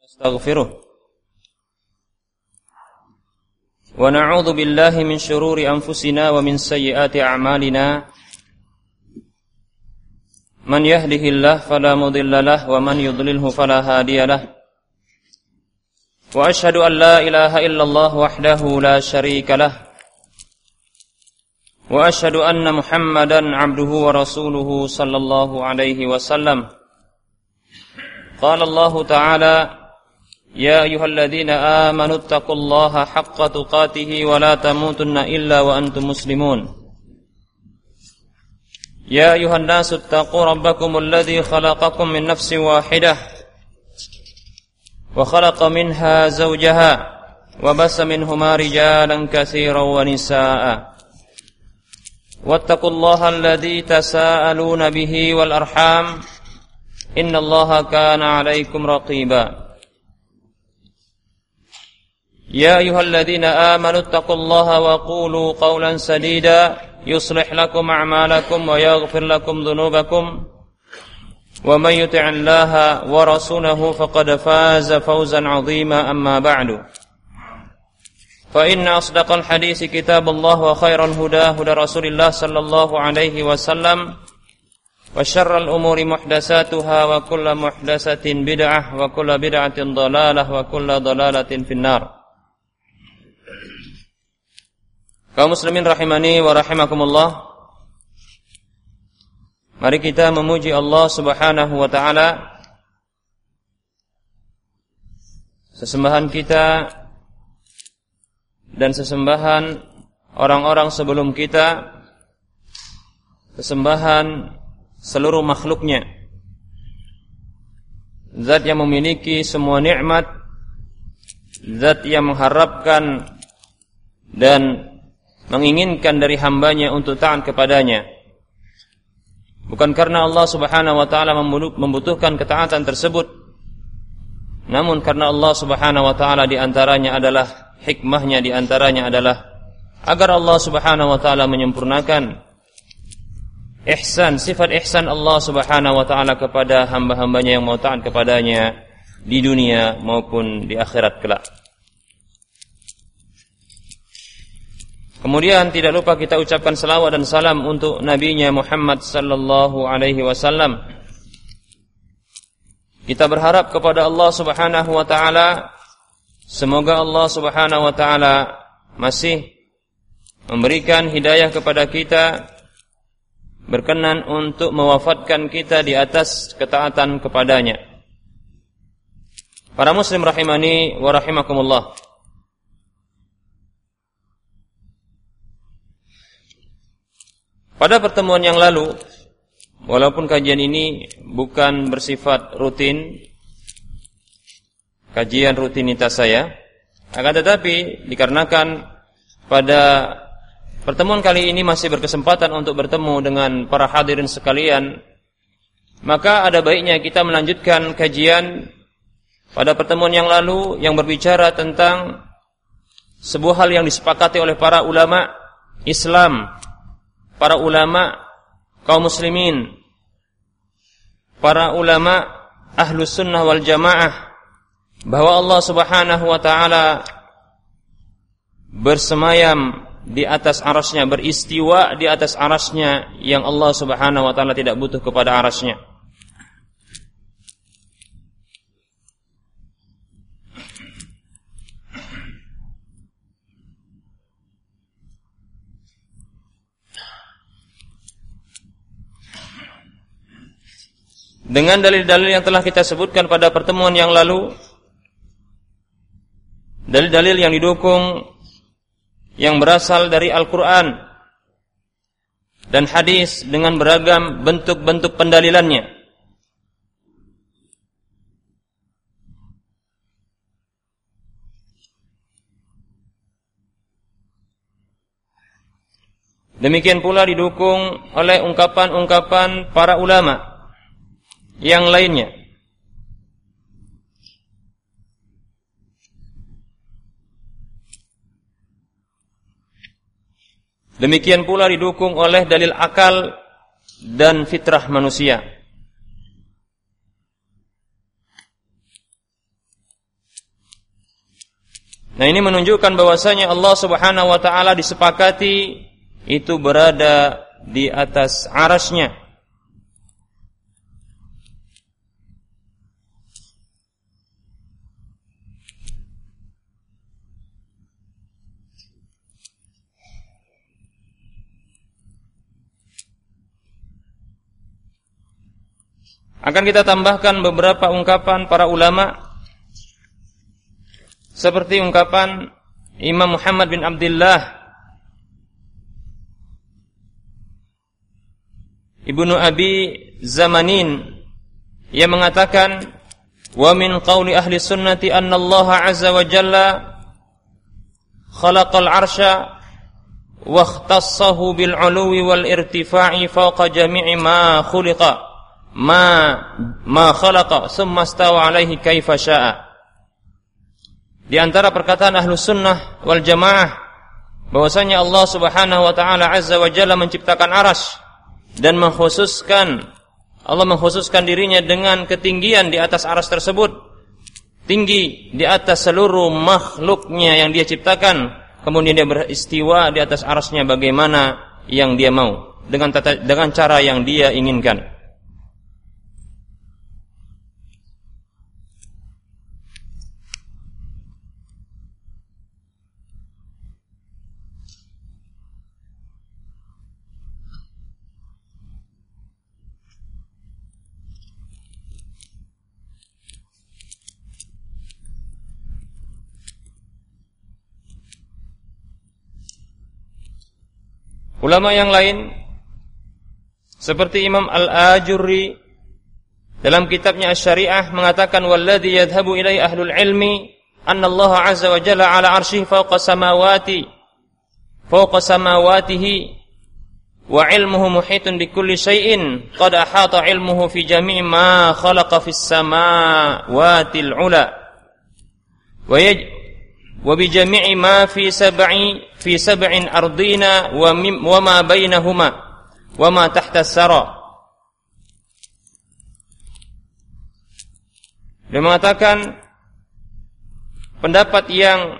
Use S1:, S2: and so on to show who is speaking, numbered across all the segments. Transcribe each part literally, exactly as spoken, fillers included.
S1: نستغفره ونعوذ بالله من شرور أنفسنا ومن سيئات أعمالنا من يهده الله فلا مضل له ومن يضلله فلا هادي له وأشهد أن لا إله إلا الله وحده لا شريك له وأشهد أن محمدا عبده ورسوله صلى الله عليه وسلم قال الله تعالى يا أيها الذين آمنوا اتقوا الله حق تقاته ولا تموتن إلا وأنتم مسلمون يا أيها الناس اتقوا ربكم الذي خلقكم من نفس واحدة وخلق منها زوجها وبث منهما رجالا كثيرا ونساء واتقوا الله الذي تساءلون به والأرحام إن الله كان عليكم رقيبا يا أيها الذين آمنوا اتقوا الله وقولوا قولا سديدا يصلح لكم أعمالكم ويغفر لكم ذنوبكم ومن يطع الله ورسوله فقد فاز فوزا عظيما أما بعد فإن أصدق الحديث كتاب الله وخير الهدى هدى رسول الله صلى الله عليه وسلم وشر الأمور محدثاتها وكل محدثة بدعة وكل بدعة ضلالة وكل ضلالة في النار. Kaum muslimin rahimani wa rahimakumullah. Mari kita memuji Allah Subhanahu wa taala. Sesembahan kita dan sesembahan orang-orang sebelum kita, sesembahan seluruh makhluknya. Zat yang memiliki semua nikmat, zat yang mengharapkan dan menginginkan dari hambanya untuk taat kepadanya. Bukan karena Allah Subhanahu wa taala membutuhkan ketaatan tersebut, namun karena Allah Subhanahu wa taala di antaranya adalah hikmahnya, di antaranya adalah agar Allah Subhanahu wa taala menyempurnakan ihsan, sifat ihsan Allah Subhanahu wa taala kepada hamba-hambanya yang mau taat kepadanya di dunia maupun di akhirat kelak. Kemudian tidak lupa kita ucapkan salawat dan salam untuk nabinya Muhammad sallallahu alaihi wasallam. Kita berharap kepada Allah Subhanahu wa taala semoga Allah Subhanahu wa taala masih memberikan hidayah kepada kita, berkenan untuk mewafatkan kita di atas ketaatan kepadanya. Para muslim rahimani wa rahimakumullah. Pada pertemuan yang lalu, walaupun kajian ini bukan bersifat rutin, kajian rutinitas saya, akan tetapi dikarenakan pada pertemuan kali ini masih berkesempatan untuk bertemu dengan para hadirin sekalian, maka ada baiknya kita melanjutkan kajian pada pertemuan yang lalu yang berbicara tentang sebuah hal yang disepakati oleh para ulama Islam, para ulama kaum muslimin, para ulama ahlus sunnah wal jamaah, bahwa Allah Subhanahu wa ta'ala bersemayam di atas arasnya, beristiwa di atas arasnya, yang Allah Subhanahu wa ta'ala tidak butuh kepada arasnya. Dengan dalil-dalil yang telah kita sebutkan pada pertemuan yang lalu, dalil-dalil yang didukung yang berasal dari Al-Quran dan hadis dengan beragam bentuk-bentuk pendalilannya. Demikian pula didukung oleh ungkapan-ungkapan para ulama yang lainnya. Demikian pula didukung oleh dalil akal dan fitrah manusia. Nah, ini menunjukkan bahwasanya Allah Subhanahu wa taala disepakati itu berada di atas arasy-Nya. Akan kita tambahkan beberapa ungkapan para ulama seperti ungkapan Imam Muhammad bin Abdullah Ibnu Abi Zamanin yang mengatakan, wa min qawli ahli sunnati anna Allah azza wa jalla khalaqal arsya wa ikhtassahu bil 'uluwi wal irtifa'i fawqa jami'i ma khuliqa ma ma khalaqa summa stawa alaihi kaifa syaa. Di antara perkataan Ahlus Sunnah wal Jamaah bahwasanya Allah Subhanahu wa taala azza wa jalla menciptakan arasy dan mengkhususkan Allah mengkhususkan dirinya dengan ketinggian di atas arasy tersebut, tinggi di atas seluruh makhluknya yang dia ciptakan, kemudian dia beristiwa di atas arasy-Nya bagaimana yang dia mau, dengan tata, dengan cara yang dia inginkan. Ulama yang lain seperti Imam Al-Ajurri dalam kitabnya Asy-Syari'ah mengatakan, walladzi yadhhabu ilaihi ahlul ilmi anna Allah azza wa jalla ala arsyihi fawqa samawati fawqa samawatihi wa ilmuhu muhitun bikulli syai'in qad ahata ilmuhu fi jami'i ma khalaqa fis samawatil 'ula wa yaj wa bi jami'i ma fi sab'i fi sab'in ardina wa mim, wa ma bainahuma wa ma tahta as-sara. Dia mengatakan pendapat yang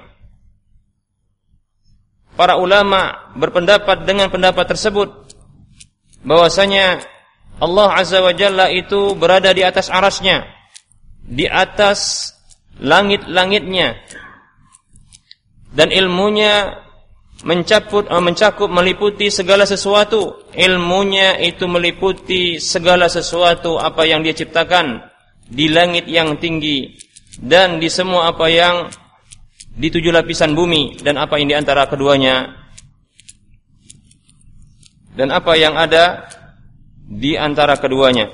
S1: para ulama berpendapat dengan pendapat tersebut bahwasanya Allah azza wa jalla itu berada di atas arasy-Nya, di atas langit-langitnya, dan ilmunya mencakup mencakup meliputi segala sesuatu. Ilmunya itu meliputi segala sesuatu apa yang dia ciptakan di langit yang tinggi dan di semua apa yang di tujuh lapisan bumi dan apa yang di antara keduanya dan apa yang ada di antara keduanya.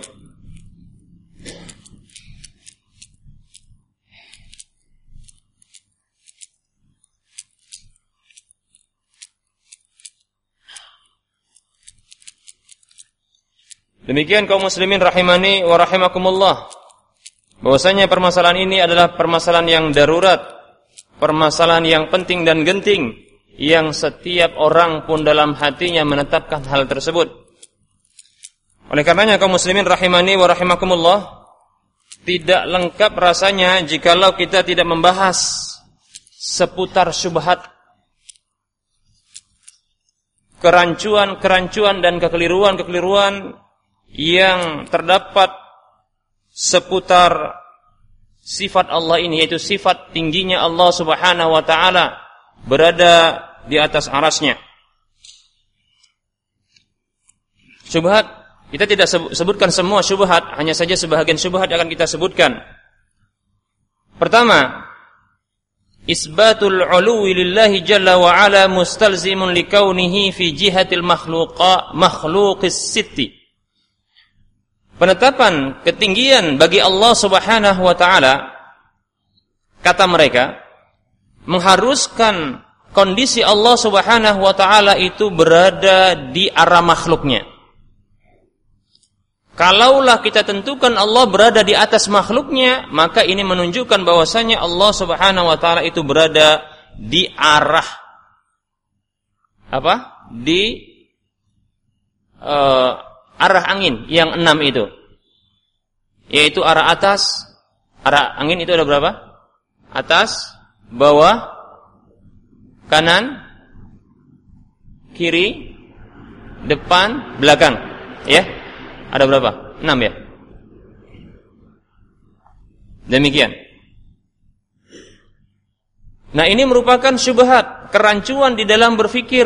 S1: Demikian kaum muslimin rahimani wa rahimakumullah, bahwasanya permasalahan ini adalah permasalahan yang darurat, permasalahan yang penting dan genting, yang setiap orang pun dalam hatinya menetapkan hal tersebut. Oleh karenanya kaum muslimin rahimani wa rahimakumullah, tidak lengkap rasanya jikalau kita tidak membahas seputar syubhat, kerancuan-kerancuan dan kekeliruan-kekeliruan yang terdapat seputar sifat Allah ini, yaitu sifat tingginya Allah Subhanahu wa taala berada di atas arasy-Nya. Syubhat kita tidak sebutkan semua syubhat, hanya saja sebahagian syubhat akan kita sebutkan. Pertama, isbatul 'uluwi lillahi jalla wa ala mustalzimun likaunihi fi jihatil makhluqa makhluqis sitti. Penetapan ketinggian bagi Allah Subhanahu wa taala, kata mereka, mengharuskan kondisi Allah Subhanahu wa taala itu berada di arah makhluknya. Kalaulah kita tentukan Allah berada di atas makhluknya, maka ini menunjukkan bahwasanya Allah Subhanahu wa taala itu berada di arah apa? Di uh, arah angin yang enam itu, yaitu arah atas. Arah angin itu ada berapa? Atas, bawah, kanan, kiri, depan, belakang. Ya? Ada berapa? Enam ya? Demikian. Nah, ini merupakan syubhat, kerancuan di dalam berfikir.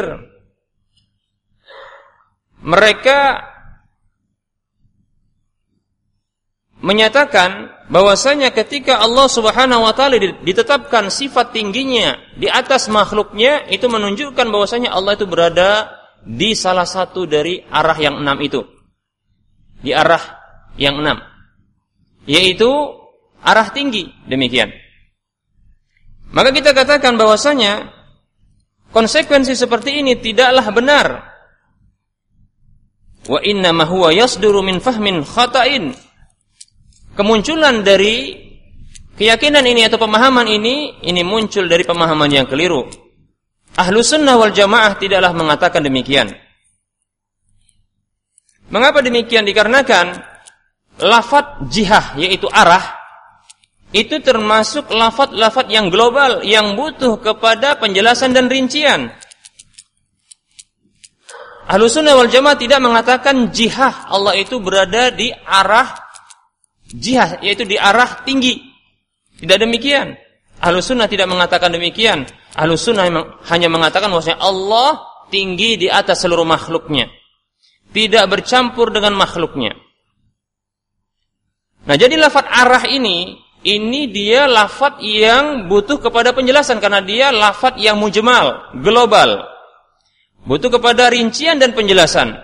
S1: Mereka menyatakan bahwasanya ketika Allah Subhanahu wa taala ditetapkan sifat tingginya di atas makhluknya, itu menunjukkan bahwasanya Allah itu berada di salah satu dari arah yang enam itu. Di arah yang enam, yaitu arah tinggi. Demikian. Maka kita katakan bahwasanya konsekuensi seperti ini tidaklah benar. Wa inna ma huwa yasduru min fahmin khata'in. Kemunculan dari keyakinan ini atau pemahaman ini, ini muncul dari pemahaman yang keliru. Ahlus sunnah wal jamaah tidaklah mengatakan demikian. Mengapa demikian? Dikarenakan lafadz jihah, yaitu arah, itu termasuk lafadz-lafadz yang global, yang butuh kepada penjelasan dan rincian. Ahlus sunnah wal jamaah tidak mengatakan jihah Allah itu berada di arah jihah, yaitu di arah tinggi. Tidak demikian. Ahlus sunnah tidak mengatakan demikian. Ahlus sunnah hanya mengatakan bahwasanya Allah tinggi di atas seluruh makhluknya, tidak bercampur dengan makhluknya. Nah, jadi lafadz arah ini, ini dia lafadz yang butuh kepada penjelasan, karena dia lafadz yang mujmal, global, butuh kepada rincian dan penjelasan.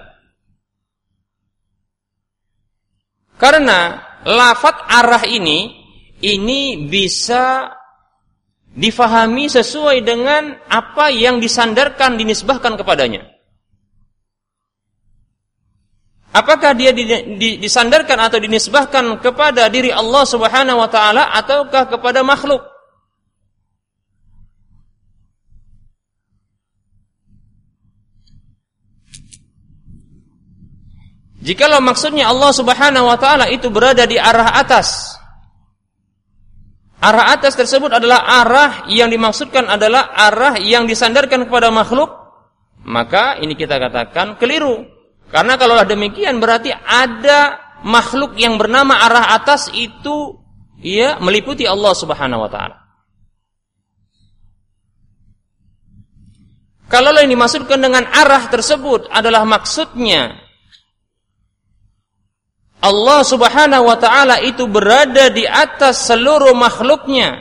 S1: Karena lafadz arah ini, ini bisa difahami sesuai dengan apa yang disandarkan, dinisbahkan kepadanya. Apakah dia di, di, disandarkan atau dinisbahkan kepada diri Allah Subhanahu wa taala ataukah kepada makhluk? Jikalau maksudnya Allah Subhanahu wa taala itu berada di arah atas, arah atas tersebut adalah arah yang dimaksudkan adalah arah yang disandarkan kepada makhluk, maka ini kita katakan keliru. Karena kalau demikian berarti ada makhluk yang bernama arah atas itu, ya, meliputi Allah Subhanahu wa taala. Kalau yang dimaksudkan dengan arah tersebut adalah maksudnya Allah Subhanahu wa taala itu berada di atas seluruh makhluknya,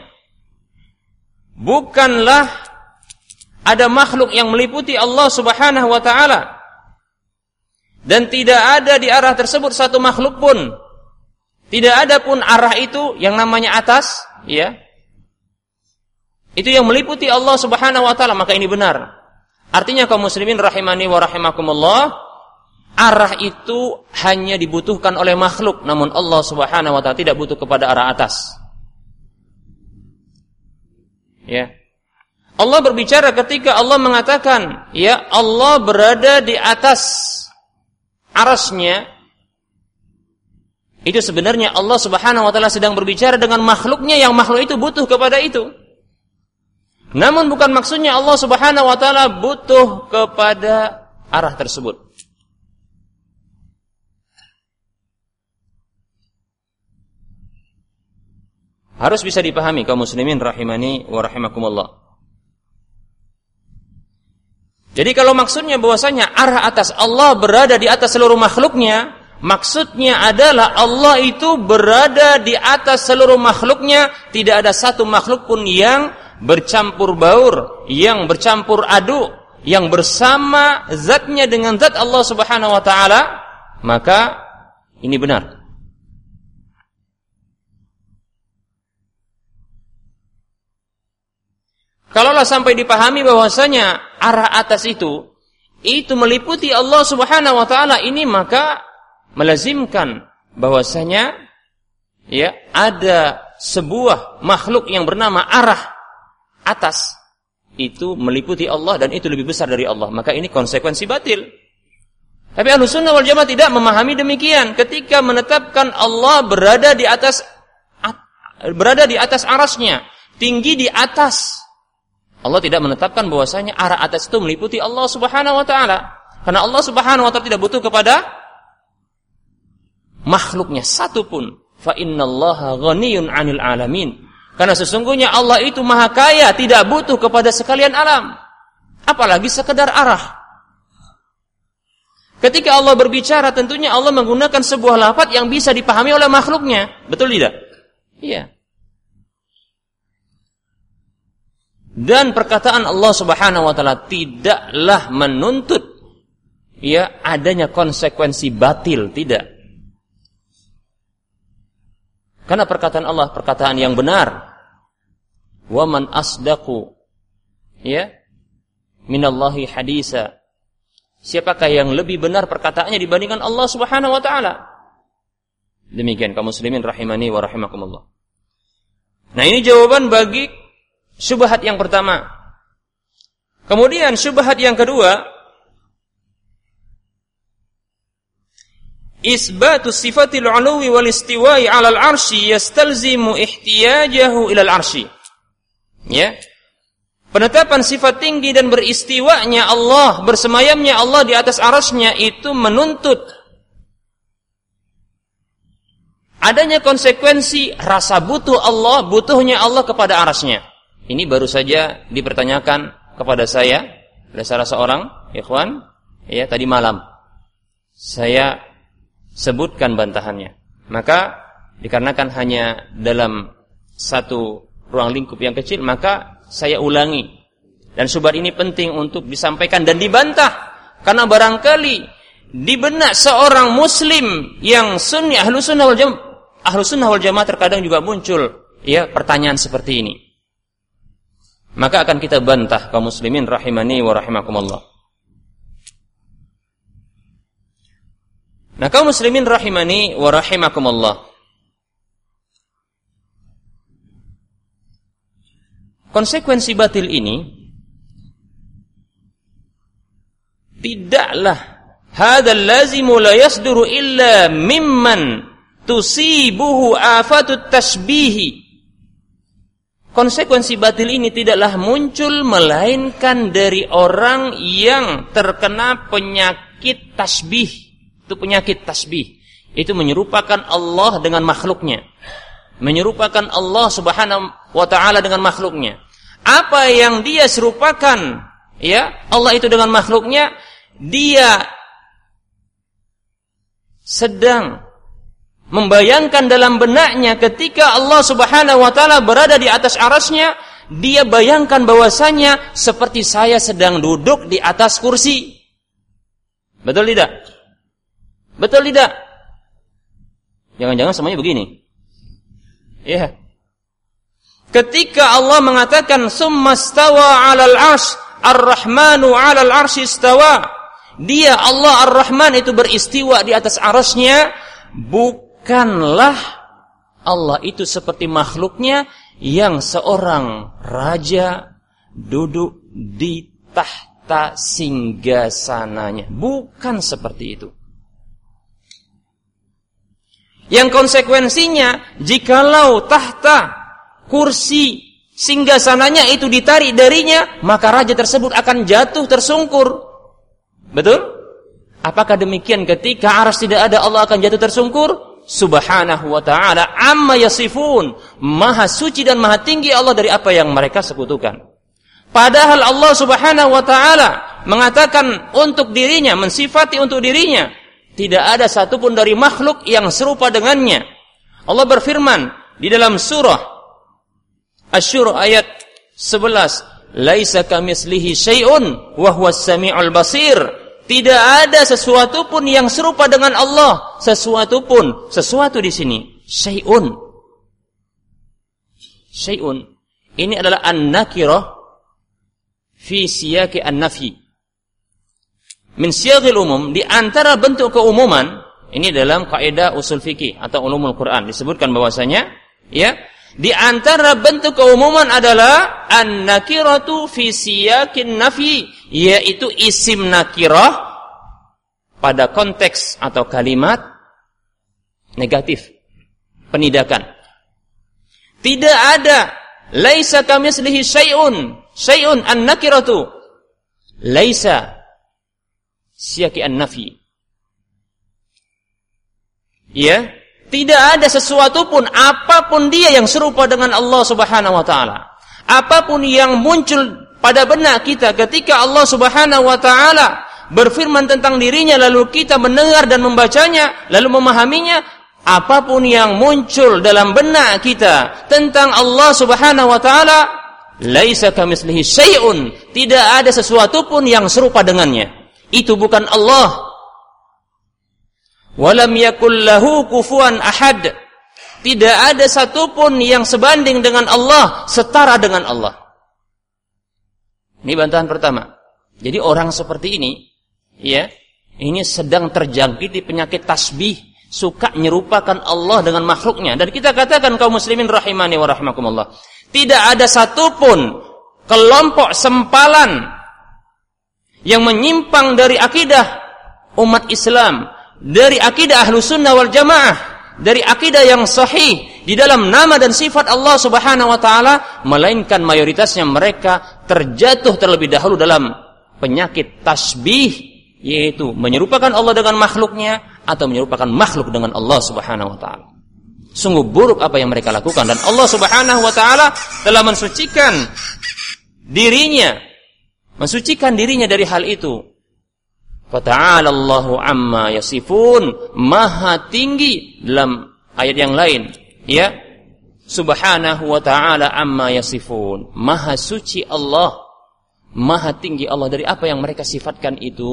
S1: bukanlah ada makhluk yang meliputi Allah Subhanahu wa taala, dan tidak ada di arah tersebut satu makhluk pun, tidak ada pun arah itu yang namanya atas, ya, itu yang meliputi Allah Subhanahu wa taala, maka ini benar. Artinya kaum muslimin rahimani wa rahimakumullah, arah itu hanya dibutuhkan oleh makhluk, namun Allah Subhanahu wa taala tidak butuh kepada arah atas. Ya. Allah berbicara ketika Allah mengatakan, ya, Allah berada di atas arasnya, itu sebenarnya Allah Subhanahu wa taala sedang berbicara dengan makhluknya yang makhluk itu butuh kepada itu. Namun bukan maksudnya Allah Subhanahu wa taala butuh kepada arah tersebut. Harus bisa dipahami kaum muslimin rahimani wa rahimakumullah. Jadi kalau maksudnya bahwasanya arah atas Allah berada di atas seluruh makhluknya, maksudnya adalah Allah itu berada di atas seluruh makhluknya, tidak ada satu makhluk pun yang bercampur baur, yang bercampur aduk, yang bersama zatnya dengan zat Allah Subhanahu wa taala, maka ini benar. Kalaulah sampai dipahami bahwasanya arah atas itu itu meliputi Allah Subhanahu wa taala, ini maka melazimkan bahwasanya, ya, ada sebuah makhluk yang bernama arah atas itu meliputi Allah dan itu lebih besar dari Allah, maka ini konsekuensi batil. Tapi Ahlus Sunnah wal Jamaah tidak memahami demikian. Ketika menetapkan Allah berada di atas berada di atas arasnya, tinggi di atas Allah tidak menetapkan bahwasanya arah atas itu meliputi Allah Subhanahu wa taala. Karena Allah Subhanahu wa taala tidak butuh kepada makhluknya satu pun. Fa innallaha ghaniyun 'anil 'alamin. Karena sesungguhnya Allah itu maha kaya, tidak butuh kepada sekalian alam. Apalagi sekedar arah. Ketika Allah berbicara, tentunya Allah menggunakan sebuah lafaz yang bisa dipahami oleh makhluknya. Betul tidak? Iya. Dan perkataan Allah Subhanahu wa taala tidaklah menuntut ya adanya konsekuensi batil, tidak. Karena perkataan Allah perkataan yang benar. Wa man asdaqu ya minallahi hadisa. Siapakah yang lebih benar perkataannya dibandingkan Allah Subhanahu wa taala? Demikian kaum muslimin rahimani wa rahimakumullah. Nah, ini jawaban bagi syubhat yang pertama. Kemudian syubhat yang kedua, isbatu sifatil 'uluwi wal istiwa'i 'alal 'arsy yastalzimu ihtiyajahu ilal 'arsy. Ya. Penetapan sifat tinggi dan beristiwanya Allah, bersemayamnya Allah di atas arasnya itu menuntut adanya konsekuensi rasa butuh Allah, butuhnya Allah kepada arasnya. Ini baru saja dipertanyakan kepada saya oleh salah seorang ikhwan ya tadi malam. Saya sebutkan bantahannya. Maka dikarenakan hanya dalam satu ruang lingkup yang kecil, maka saya ulangi. Dan syubhat ini penting untuk disampaikan dan dibantah. Karena barangkali di benak seorang muslim yang sunni ahlu sunnah wal jamaah, ahlu sunnah wal jamaah terkadang juga muncul ya pertanyaan seperti ini. Maka akan kita bantah kaum muslimin rahimani wa rahimakumullah. Nah, kaum muslimin rahimani wa rahimakumullah. Konsekuensi batil ini tidaklah hadzal lazimu la yasduru illa mimman tusibuhu afatut tasbih. Konsekuensi batil ini tidaklah muncul melainkan dari orang yang terkena penyakit tasbih. Itu penyakit tasbih. Itu menyerupakan Allah dengan makhluknya. Menyerupakan Allah Subhanahu wa taala dengan makhluknya. Apa yang dia serupakan ya Allah itu dengan makhluknya, dia sedang membayangkan dalam benaknya ketika Allah Subhanahu wa taala berada di atas arasnya, dia bayangkan bahwasanya seperti saya sedang duduk di atas kursi. Betul tidak? Betul tidak? Jangan-jangan semuanya begini. Ya. Ketika Allah mengatakan summa stawa 'alal 'arsy, ar-rahmanu 'alal 'arsy istawa. Dia Allah Ar-Rahman itu beristiwa di atas arasnya, bukanlah Allah itu seperti makhluknya yang seorang raja duduk di tahta singgasananya. Bukan seperti itu. Yang konsekuensinya, jikalau tahta kursi singgasananya itu ditarik darinya, maka raja tersebut akan jatuh tersungkur. Betul? Apakah demikian ketika aras tidak ada, Allah akan jatuh tersungkur? Subhanahu wa ta'ala amma yasifun. Maha suci dan maha tinggi Allah dari apa yang mereka sekutukan. Padahal Allah Subhanahu wa ta'ala mengatakan untuk dirinya, mensifati untuk dirinya, tidak ada satupun dari makhluk yang serupa dengannya. Allah berfirman di dalam surah Asy-Syura ayat sebelas, "Laisa kamitslihi syai'un wa huwas samiul basir." Tidak ada sesuatu pun yang serupa dengan Allah. Sesuatu pun, sesuatu di sini, syai'un. Syai'un ini adalah an-nakirah fi siyaqi an-nafyi. Min siyaqil umum, di antara bentuk keumuman, ini dalam kaidah usul fikih atau ulumul Quran disebutkan bahwasanya ya, di antara bentuk keumuman adalah an-nakiratu fi siyaqin nafyi, yaitu isim nakirah pada konteks atau kalimat negatif, penidakan. Tidak ada laisa kamitslihi syai'un, Syai'un an-nakiratu laisa siyaki an-nafi. Ya, tidak ada sesuatu pun, apapun dia yang serupa dengan Allah Subhanahu wa taala. Apapun yang muncul pada benak kita ketika Allah Subhanahu wa taala berfirman tentang dirinya, lalu kita mendengar dan membacanya, lalu memahaminya, apapun yang muncul dalam benak kita tentang Allah Subhanahu wa taala, laisa kamitslihi syai'un, tidak ada sesuatu pun yang serupa dengannya. Itu bukan Allah. Walam yakul lahu kufuwan ahad. Tidak ada satupun yang sebanding dengan Allah, setara dengan Allah. Ini bantahan pertama. Jadi orang seperti ini, ya, ini sedang terjangkiti penyakit tasbih, suka menyerupakan Allah dengan makhluknya. Dan kita katakan kaum muslimin rahimani wa rahimakumullah, tidak ada satupun kelompok sempalan yang menyimpang dari akidah umat Islam, dari akidah Ahlus Sunnah wal Jamaah, dari akidah yang sahih di dalam nama dan sifat Allah Subhanahu wa taala, melainkan mayoritasnya mereka terjatuh terlebih dahulu dalam penyakit tasbih, yaitu menyerupakan Allah dengan makhluknya atau menyerupakan makhluk dengan Allah Subhanahu wa taala. Sungguh buruk apa yang mereka lakukan, dan Allah Subhanahu wa taala telah mensucikan dirinya, mensucikan dirinya dari hal itu. Fata'ala Allahu amma yasifun, maha tinggi dalam ayat yang lain, ya, subhanahu wa ta'ala amma yasifun, maha suci Allah, maha tinggi Allah dari apa yang mereka sifatkan itu.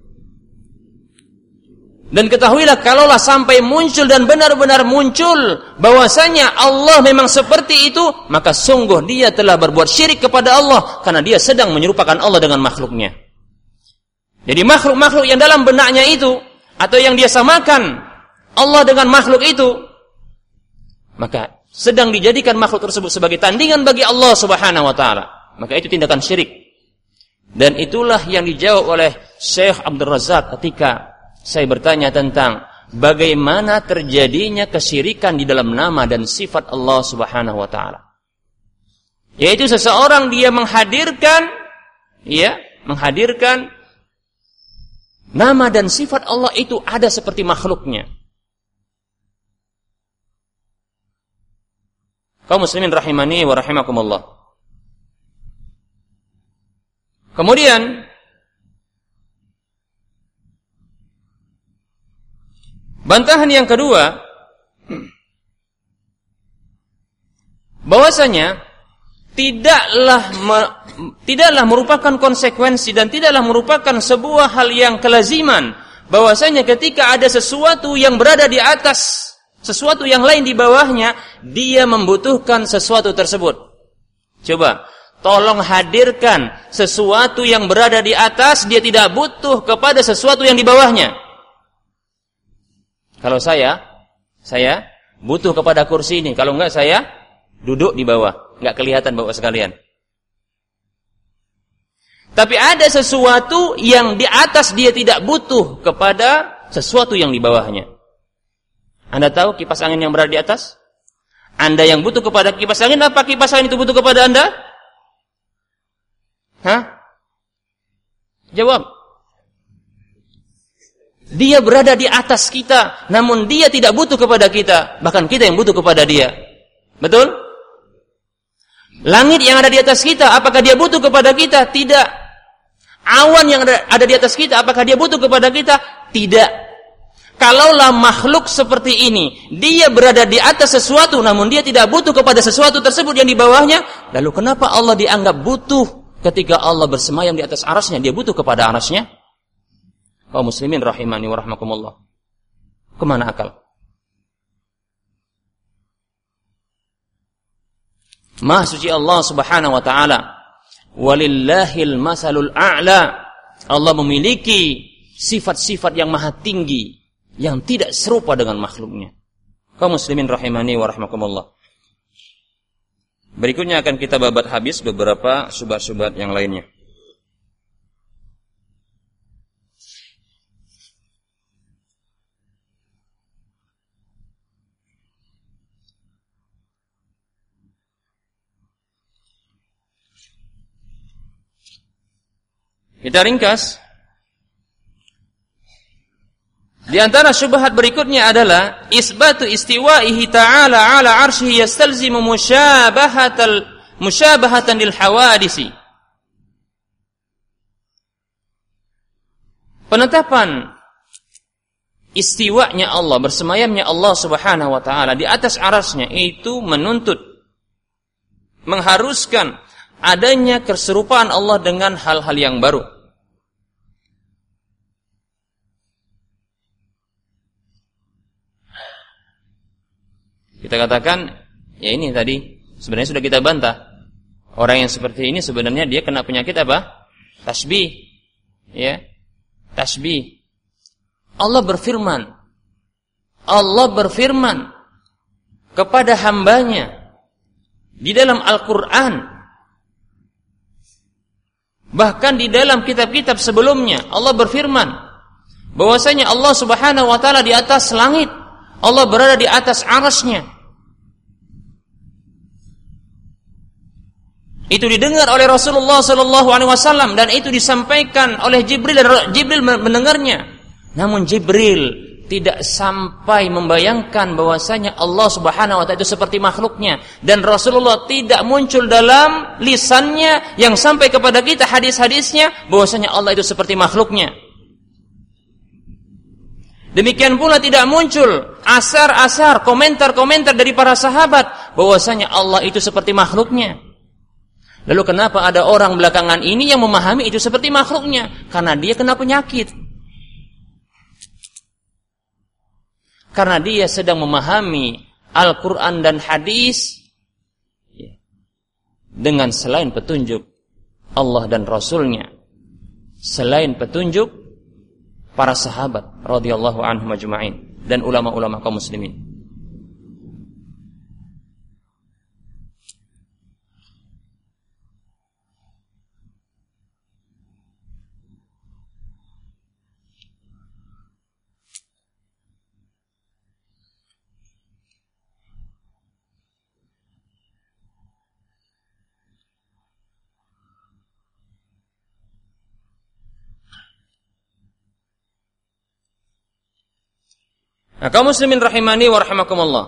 S1: Dan ketahuilah, kalaulah sampai muncul dan benar-benar muncul bahwasanya Allah memang seperti itu, maka sungguh dia telah berbuat syirik kepada Allah, karena dia sedang menyerupakan Allah dengan makhluknya. Jadi makhluk-makhluk yang dalam benaknya itu, atau yang dia samakan Allah dengan makhluk itu, maka sedang dijadikan makhluk tersebut sebagai tandingan bagi Allah Subhanahu wa taala. Maka itu tindakan syirik. Dan itulah yang dijawab oleh Syekh Abdul Razak ketika saya bertanya tentang bagaimana terjadinya kesyirikan di dalam nama dan sifat Allah Subhanahu wa taala. Yaitu seseorang dia menghadirkan, ya, menghadirkan nama dan sifat Allah itu ada seperti makhluknya. Kaum muslimin rahimani wa rahimakumullah. Kemudian bantahan yang kedua, bahwasanya tidaklah me, tidaklah merupakan konsekuensi dan tidaklah merupakan sebuah hal yang kelaziman bahwasanya ketika ada sesuatu yang berada di atas sesuatu yang lain di bawahnya, dia membutuhkan sesuatu tersebut. Coba tolong hadirkan sesuatu yang berada di atas, dia tidak butuh kepada sesuatu yang di bawahnya. Kalau saya saya butuh kepada kursi ini, kalau enggak saya duduk di bawah, enggak kelihatan Bapak sekalian. Tapi ada sesuatu yang di atas, dia tidak butuh kepada sesuatu yang di bawahnya. Anda tahu kipas angin yang berada di atas? Anda yang butuh kepada kipas angin, apa kipas angin itu butuh kepada Anda? Hah? Jawab. Dia berada di atas kita, namun dia tidak butuh kepada kita, bahkan kita yang butuh kepada dia. Betul? Langit yang ada di atas kita, apakah dia butuh kepada kita? Tidak. Awan yang ada, ada di atas kita, apakah dia butuh kepada kita? Tidak. Kalaulah makhluk seperti ini, dia berada di atas sesuatu, namun dia tidak butuh kepada sesuatu tersebut yang di bawahnya, lalu kenapa Allah dianggap butuh ketika Allah bersemayam di atas arasnya? Dia butuh kepada arasnya? Kaum muslimin rahimani wa rahmakumullah. Kemana akal? Maha suci Allah Subhanahu wa taala. Walillahil masalul a'la. Allah memiliki sifat-sifat yang maha tinggi yang tidak serupa dengan makhluknya. Kaum muslimin rahimani wa rahmakumullah. Berikutnya akan kita babat habis beberapa syubhat-syubhat yang lainnya. Kita ringkas. Di antara syubhat berikutnya adalah isbatu istiwa'ihi ta'ala 'ala 'arsyihi yastalzimu musyabahatal musyabahatan lil hawadisi. Penetapan istiwanya Allah, bersemayamnya Allah Subhanahu wa taala di atas arasnya itu menuntut, mengharuskan adanya keserupaan Allah dengan hal-hal yang baru. Kita katakan, ya ini tadi sebenarnya sudah kita bantah. Orang yang seperti ini sebenarnya dia kena penyakit apa? Tasbih. Ya. Tasbih. Allah berfirman. Allah berfirman kepada hambanya di dalam Al-Qur'an. Bahkan di dalam kitab-kitab sebelumnya Allah berfirman bahwasanya Allah Subhanahu wa taala di atas langit. Allah berada di atas arasnya. Itu didengar oleh Rasulullah sallallahu alaihi wasallam dan itu disampaikan oleh Jibril dan Jibril mendengarnya. Namun Jibril tidak sampai membayangkan bahwasanya Allah Subhanahu wa taala itu seperti makhluknya dan Rasulullah tidak muncul dalam lisannya yang sampai kepada kita hadis-hadisnya bahwasanya Allah itu seperti makhluknya. Demikian pula tidak muncul asar-asar, komentar-komentar dari para sahabat bahwasanya Allah itu seperti makhluknya. Lalu kenapa ada orang belakangan ini yang memahami itu seperti makhluknya? Karena dia kena penyakit. Karena dia sedang memahami Al-Quran dan hadis dengan selain petunjuk Allah dan Rasulnya, selain petunjuk para sahabat radhiyallahu anhum ajma'in dan ulama-ulama kaum muslimin. Nah, kaum muslimin rahimani wa rahimakumullah.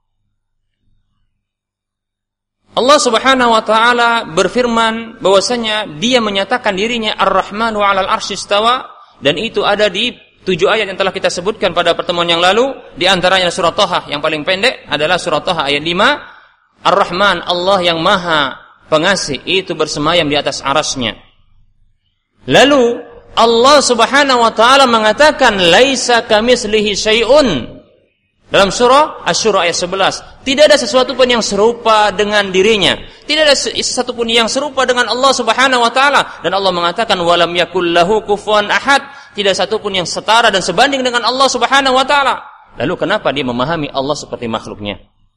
S1: Allah Subhanahu wa taala berfirman bahwasanya Dia menyatakan dirinya Ar-Rahmanu 'alal 'arsy istawa dan itu ada di tujuh ayat yang telah kita sebutkan pada pertemuan yang lalu, di antaranya surah Thaha yang paling pendek adalah surah Thaha ayat lima. Ar-Rahman, Allah yang Maha Pengasih, itu bersemayam di atas arasnya. Lalu Allah Subhanahu wa taala mengatakan laisa kamitslihi syai'un dalam surah Asy-Syura ayat sebelas. Tidak ada sesuatu pun yang serupa dengan dirinya. Tidak ada sesuatu pun yang serupa dengan Allah Subhanahu wa taala dan Allah mengatakan walam yakul lahu kufuwan ahad. Tidak satu pun yang setara dan sebanding dengan Allah Subhanahu wa taala. Lalu kenapa dia memahami Allah seperti makhluknya?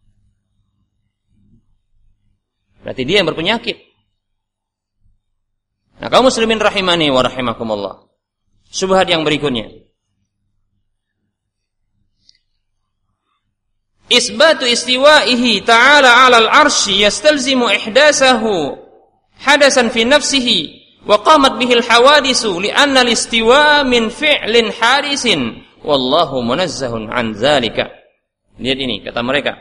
S1: Berarti dia yang berpenyakit. Nah, kaum muslimin rahimani wa rahimakumullah. Syubhat yang berikutnya. Isbatu istiwa'ihi ta'ala 'alal 'arsy yastalzimu ihdasahu hadasan fi nafsihi wa qamat bihi al-hawadisu li'anna al-istiwa min fi'lin harisin wallahu munazzahun 'an dzalika. Lihat ini kata mereka.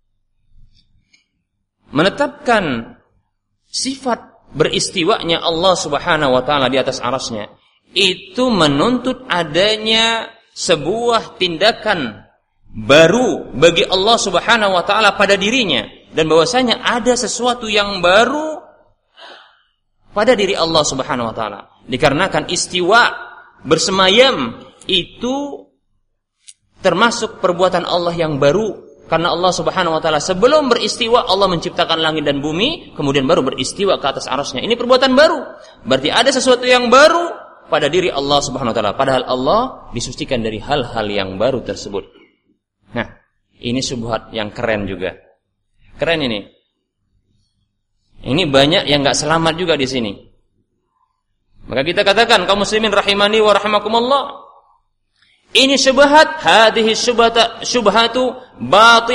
S1: Menetapkan sifat beristiwanya Allah Subhanahu wa taala di atas arasnya itu menuntut adanya sebuah tindakan baru bagi Allah Subhanahu wa taala pada dirinya dan bahwasanya ada sesuatu yang baru pada diri Allah Subhanahu wa taala. Dikarenakan istiwa bersemayam itu termasuk perbuatan Allah yang baru. Karena Allah Subhanahu wa taala sebelum beristiwa Allah menciptakan langit dan bumi, kemudian baru beristiwa ke atas arasnya. Ini perbuatan baru. Berarti ada sesuatu yang baru pada diri Allah Subhanahu wa taala. Padahal Allah disucikan dari hal-hal yang baru tersebut. Nah, ini syubhat yang keren juga. Keren ini. Ini banyak yang enggak selamat juga di sini. Maka kita katakan kaum muslimin rahimani wa rahimakumullah. Ini syubhat, hadhihi syubhata syubhatu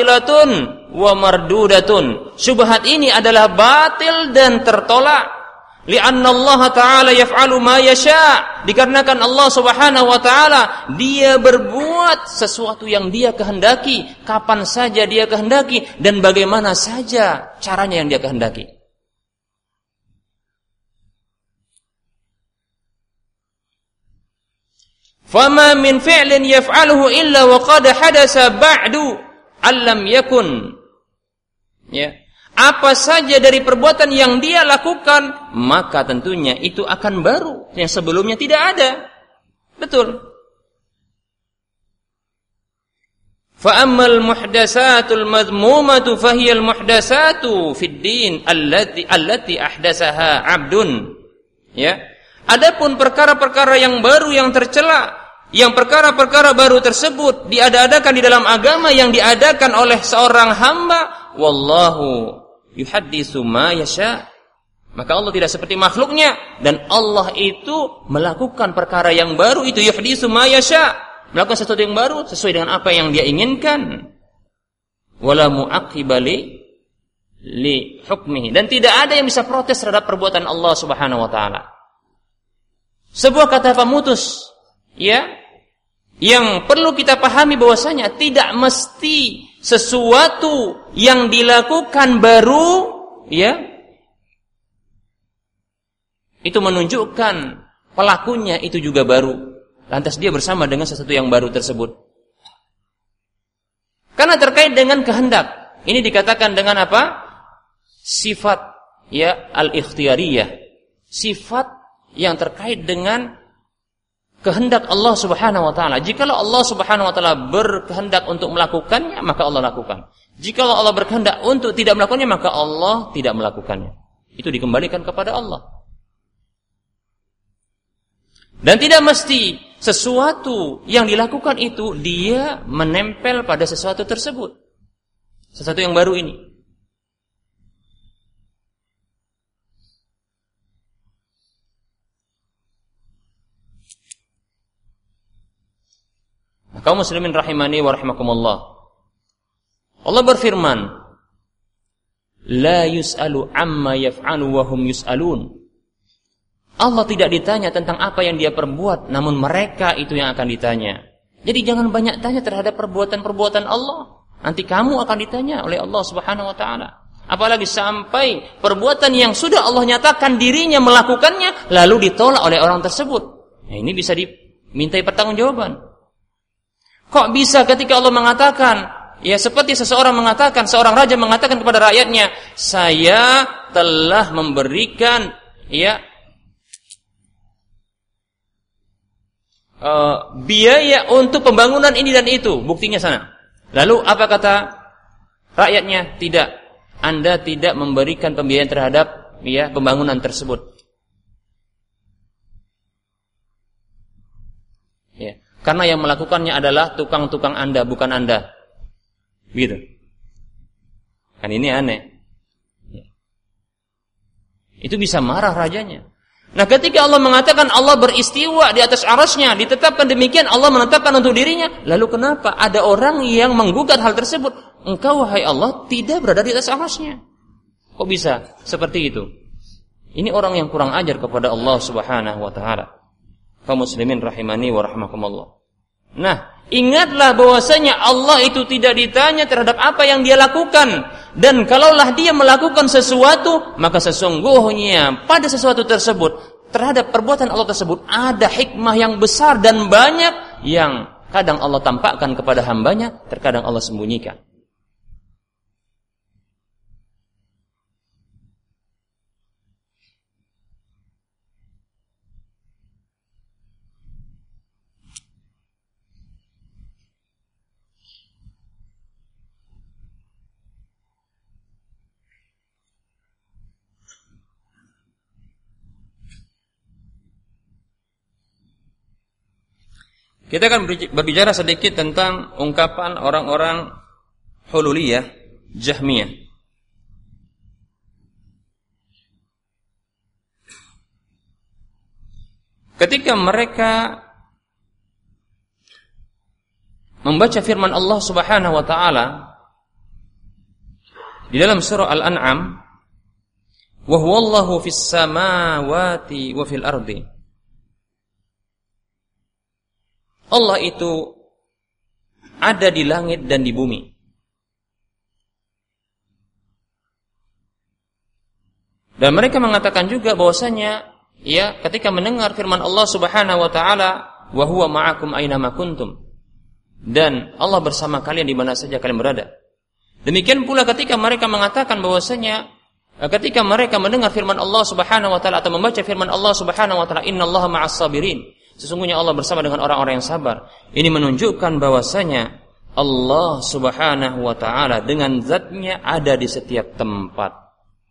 S1: batilatun wa mardudatun. Syubhat ini adalah batil dan tertolak Li'anna Allah Ta'ala yaf'alu ma yasha'. Dikarenakan Allah Subhanahu wa Ta'ala Dia berbuat sesuatu yang Dia kehendaki, kapan saja Dia kehendaki, dan bagaimana saja caranya yang Dia kehendaki. Fama min fi'lin yaf'aluhu illa wa qad hadasa ba'du allam yakun. Ya. Apa saja dari perbuatan yang dia lakukan, maka tentunya itu akan baru, yang sebelumnya tidak ada. Betul. Fa ammal muhdatsatul madhmumatu fahiyal muhdatsatu fid din allati allati ahdatsaha 'abdun. Ya. Adapun perkara-perkara yang baru yang tercela, yang perkara-perkara baru tersebut diada-adakan di dalam agama yang diadakan oleh seorang hamba, wallahu yuhaddisu ma yasha. Maka Allah tidak seperti makhluknya, dan Allah itu melakukan perkara yang baru itu yuhaddisu ma yasha, melakukan sesuatu yang baru sesuai dengan apa yang Dia inginkan. Wala mu'aqqiba li hukmihi, dan tidak ada yang bisa protes terhadap perbuatan Allah Subhanahu wa taala. Sebuah kata pemutus, ya, yang perlu kita pahami bahwasanya tidak mesti sesuatu yang dilakukan baru, ya, itu menunjukkan pelakunya itu juga baru, lantas dia bersama dengan sesuatu yang baru tersebut. Karena terkait dengan kehendak, ini dikatakan dengan apa? Sifat, ya, al-ikhtiyariyah, sifat yang terkait dengan kehendak Allah Subhanahu wa taala. Jikalau Allah Subhanahu wa taala berkehendak untuk melakukannya, maka Allah lakukan. Jikalau Allah berkehendak untuk tidak melakukannya, maka Allah tidak melakukannya. Itu dikembalikan kepada Allah. Dan tidak mesti sesuatu yang dilakukan itu dia menempel pada sesuatu tersebut. Sesuatu yang baru ini. Kaum muslimin rahimani wa rahimakumullah. Allah berfirman, la yus'alu amma yaf'alu wa hum yus'alun. Allah tidak ditanya tentang apa yang dia perbuat, namun mereka itu yang akan ditanya. Jadi jangan banyak tanya terhadap perbuatan-perbuatan Allah. Nanti kamu akan ditanya oleh Allah Subhanahu wa taala. Apalagi sampai perbuatan yang sudah Allah nyatakan dirinya melakukannya lalu ditolak oleh orang tersebut. Nah, ini bisa dimintai pertanggungjawaban. Kok bisa ketika Allah mengatakan, ya seperti seseorang mengatakan, seorang raja mengatakan kepada rakyatnya, saya telah memberikan, ya, uh, biaya untuk pembangunan ini dan itu, buktinya sana. Lalu apa kata rakyatnya? Tidak, Anda tidak memberikan pembiayaan terhadap, ya, pembangunan tersebut. Ya. Karena yang melakukannya adalah tukang-tukang Anda, bukan Anda. Begitu. Kan ini aneh. Itu bisa marah rajanya. Nah, ketika Allah mengatakan Allah beristiwa di atas arasnya, ditetapkan demikian, Allah menetapkan untuk dirinya, lalu kenapa ada orang yang menggugat hal tersebut? Engkau, wahai Allah, tidak berada di atas arasnya. Kok bisa seperti itu? Ini orang yang kurang ajar kepada Allah Subhanahu wa taala. Kaum muslimin rahimani wa rahimakumullah. Nah, ingatlah bahwasanya Allah itu tidak ditanya terhadap apa yang dia lakukan, dan kalaulah dia melakukan sesuatu, maka sesungguhnya pada sesuatu tersebut, terhadap perbuatan Allah tersebut ada hikmah yang besar dan banyak yang kadang Allah tampakkan kepada hambanya, terkadang Allah sembunyikan. Kita akan berbicara sedikit tentang ungkapan orang-orang Hululiyah, Jahmiyah. Ketika mereka membaca firman Allah Subhanahu wa taala di dalam surah Al-An'am Wa huwallahu fis samawati wa fil ardi. Allah itu ada di langit dan di bumi. Dan mereka mengatakan juga bahwasanya ya ketika mendengar firman Allah Subhanahu wa taala, wa huwa ma'akum aina ma kuntum. Dan Allah bersama kalian di mana saja kalian berada. Demikian pula ketika mereka mengatakan bahwasanya ketika mereka mendengar firman Allah Subhanahu wa taala atau membaca firman Allah Subhanahu wa taala, innallaha ma'as sabirin. Sesungguhnya Allah bersama dengan orang-orang yang sabar. Ini menunjukkan bahwasanya Allah Subhanahu wa taala dengan zatnya ada di setiap tempat.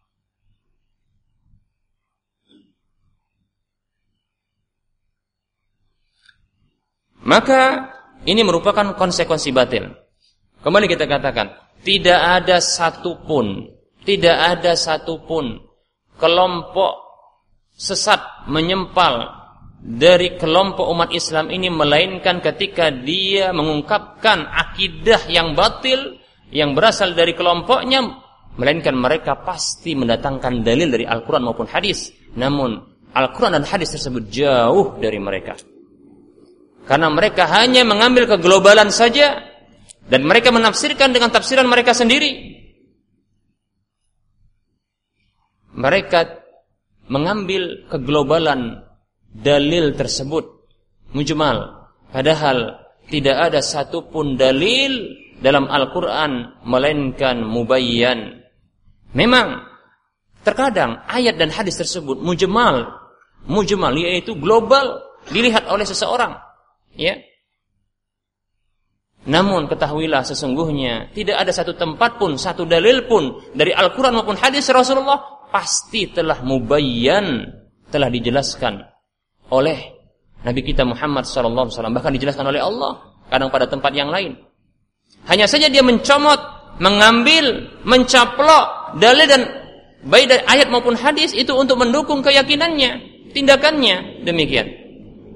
S1: Maka ini merupakan konsekuensi batil. Kembali kita katakan, tidak ada satupun, tidak ada satupun kelompok sesat menyempal dari kelompok umat Islam ini melainkan ketika dia mengungkapkan akidah yang batil yang berasal dari kelompoknya, melainkan mereka pasti mendatangkan dalil dari Al-Quran maupun hadis. Namun Al-Quran dan hadis tersebut jauh dari mereka. Karena mereka hanya mengambil keglobalan saja dan mereka menafsirkan dengan tafsiran mereka sendiri. Mereka mengambil keglobalan dalil tersebut mujmal, padahal tidak ada satupun dalil dalam Al-Quran melainkan mubayyan. Memang terkadang ayat dan hadis tersebut mujmal, mujmal yaitu global dilihat oleh seseorang. Ya. Namun ketahuilah sesungguhnya tidak ada satu tempat pun, satu dalil pun dari Al-Quran maupun hadis Rasulullah pasti telah mubayyan, telah dijelaskan oleh Nabi kita Muhammad sallallahu alaihi wasallam, bahkan dijelaskan oleh Allah kadang pada tempat yang lain. Hanya saja dia mencomot, mengambil, mencaplok dalil dan baik dari ayat maupun hadis itu untuk mendukung keyakinannya, tindakannya demikian.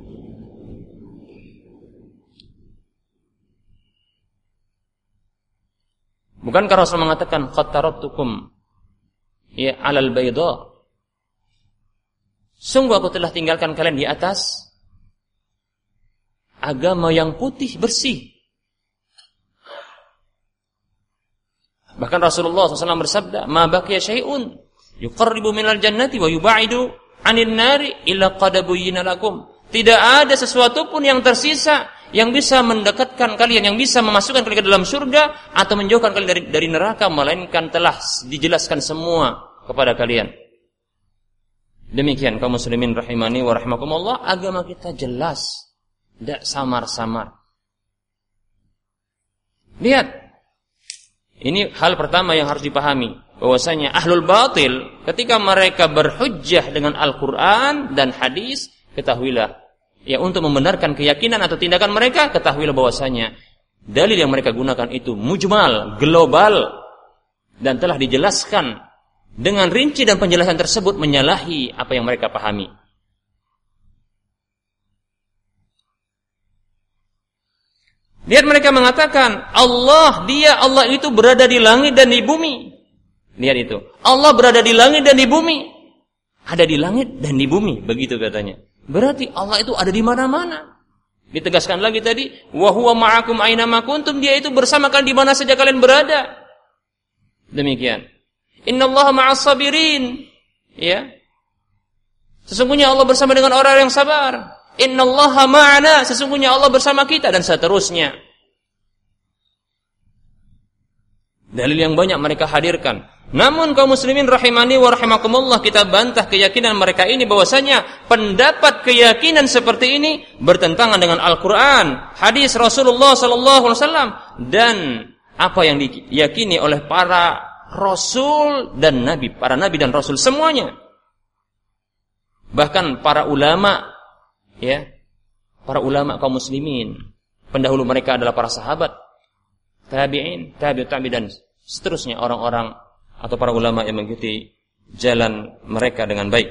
S1: Bukankah Rasul mengatakan khattaratukum ya alal bayda? Sungguh aku telah tinggalkan kalian di atas agama yang putih bersih. Bahkan Rasulullah shallallahu alaihi wasallam bersabda, ma baqiya syai'un yuqarribu minal jannati wa yubaidu 'anil nari illa qad buyyina lakum. Tidak ada sesuatu pun yang tersisa yang bisa mendekatkan kalian, yang bisa memasukkan kalian ke dalam surga atau menjauhkan kalian dari, dari neraka, melainkan telah dijelaskan semua kepada kalian. Demikian kaum muslimin rahimani wa rahimakumullah, agama kita jelas, tidak samar-samar. Lihat, ini hal pertama yang harus dipahami, bahwasanya ahlul batil ketika mereka berhujjah dengan Al-Quran dan hadis, ketahuilah ya untuk membenarkan keyakinan atau tindakan mereka, ketahuilah bahwasanya dalil yang mereka gunakan itu mujmal, global, dan telah dijelaskan dengan rinci, dan penjelasan tersebut menyalahi apa yang mereka pahami. Lihat mereka mengatakan Allah, dia Allah itu berada di langit dan di bumi. Lihat itu, Allah berada di langit dan di bumi. Ada di langit dan di bumi, begitu katanya. Berarti Allah itu ada di mana-mana. Ditegaskan lagi tadi, wa huwa ma'akum aina ma kuntum, dia itu bersama kalian di mana saja kalian berada. Demikian. Innallaha ma'as sabirin. Ya. Sesungguhnya Allah bersama dengan orang yang sabar. Innallaha ma'ana, sesungguhnya Allah bersama kita, dan seterusnya. Dalil yang banyak mereka hadirkan. Namun kaum muslimin rahimani wa rahimakumullah, kita bantah keyakinan mereka ini bahwasanya pendapat keyakinan seperti ini bertentangan dengan Al-Quran, hadis Rasulullah sallallahu alaihi wasallam, dan apa yang diyakini oleh para rasul dan nabi, para nabi dan rasul semuanya. Bahkan para ulama, ya, para ulama kaum muslimin, pendahulu mereka adalah para sahabat, tabi'in, tabi'ut tabi, dan seterusnya orang-orang atau para ulama yang mengikuti jalan mereka dengan baik.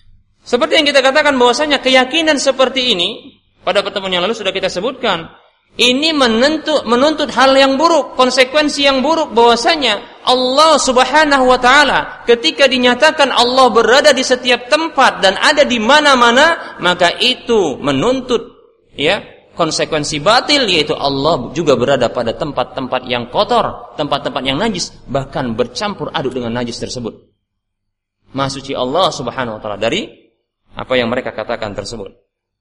S1: Seperti yang kita katakan bahwasanya keyakinan seperti ini pada pertemuan yang lalu sudah kita sebutkan, ini menuntut, menuntut hal yang buruk, konsekuensi yang buruk, bahwasanya Allah Subhanahu wa taala ketika dinyatakan Allah berada di setiap tempat dan ada di mana-mana, maka itu menuntut ya konsekuensi batil, yaitu Allah juga berada pada tempat-tempat yang kotor, tempat-tempat yang najis, bahkan bercampur aduk dengan najis tersebut. Maha suci Allah Subhanahu wa taala dari apa yang mereka katakan tersebut.